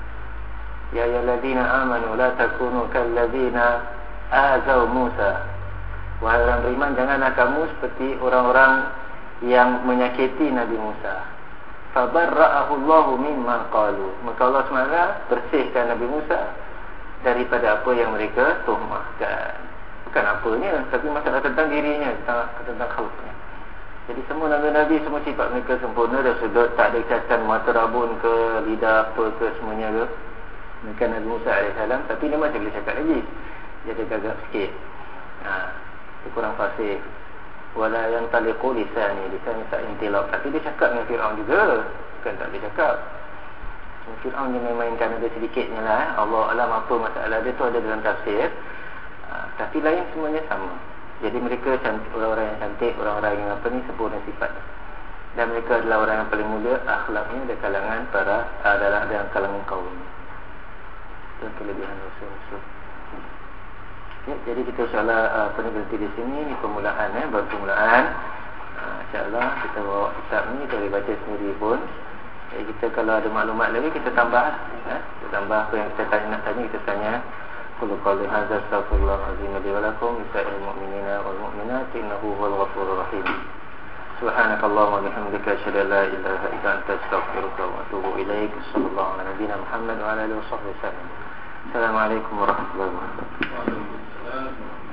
S1: Ya ayyuhallazina amanu la takunu kallazina azaw Musa. Wahai orang beriman, janganlah kamu seperti orang-orang yang menyakiti Nabi Musa. Fabarra'ahu Allahu mimma qalu. Maka Allah subhanahu wa taala bersihkan Nabi Musa daripada apa yang mereka tuhmahkan. Bukan apanya, tapi masalah tentang dirinya, tentang, tentang khalqnya. Jadi semua Nabi-Nabi, semua sifat mereka sempurna dan sudah tak ada cacat mata rabun ke, lidah apa ke, semuanya ke. Mereka Nabi Musa alaihi salam, tapi dia masih boleh cakap lagi. Dia ada gagap sikit. Haa, dia kurang fasih. Wala yang taliqu lisani, lisan tak intilaq. Tapi dia cakap dengan Fir'aun juga, bukan tak dia cakap. Fir'aun dia main-mainkan ada sedikitnya lah eh. Allah alam apa masalah dia tu ada dalam tafsir. Haa, tapi lain semuanya sama. Jadi mereka cantik, orang-orang yang cantik, orang-orang yang apa ni sempurna sifat. Dan mereka adalah orang yang paling mulia akhlaknya dari kalangan para adalah dalam kalangan kaum. Itu kelebihan Rasul-Rasul. Ya, jadi kita insyaAllah apa ni berhenti di sini. Ini permulaan eh, baru permulaan. uh, InsyaAllah kita bawa kitab ni, kita boleh baca sendiri pun. Jadi kita kalau ada maklumat lagi kita tambah eh? Kita tambah apa yang kita tanya, nak tanya kita tanya. Qul qawli hadza astaghfirullahalazim li wa lakum lisa'il mu'minina wal mu'minat innahu huwal ghafurur rahim. Subhanakallahumma wa bihamdika asyhadu an la ilaha illa anta astaghfiruka wa atubu ilaik. Sallallahu ala nabiyyina Muhammad wa ala alihi washabbihi wasallam. Assalamualaikum warahmatullahi wabarakatuh.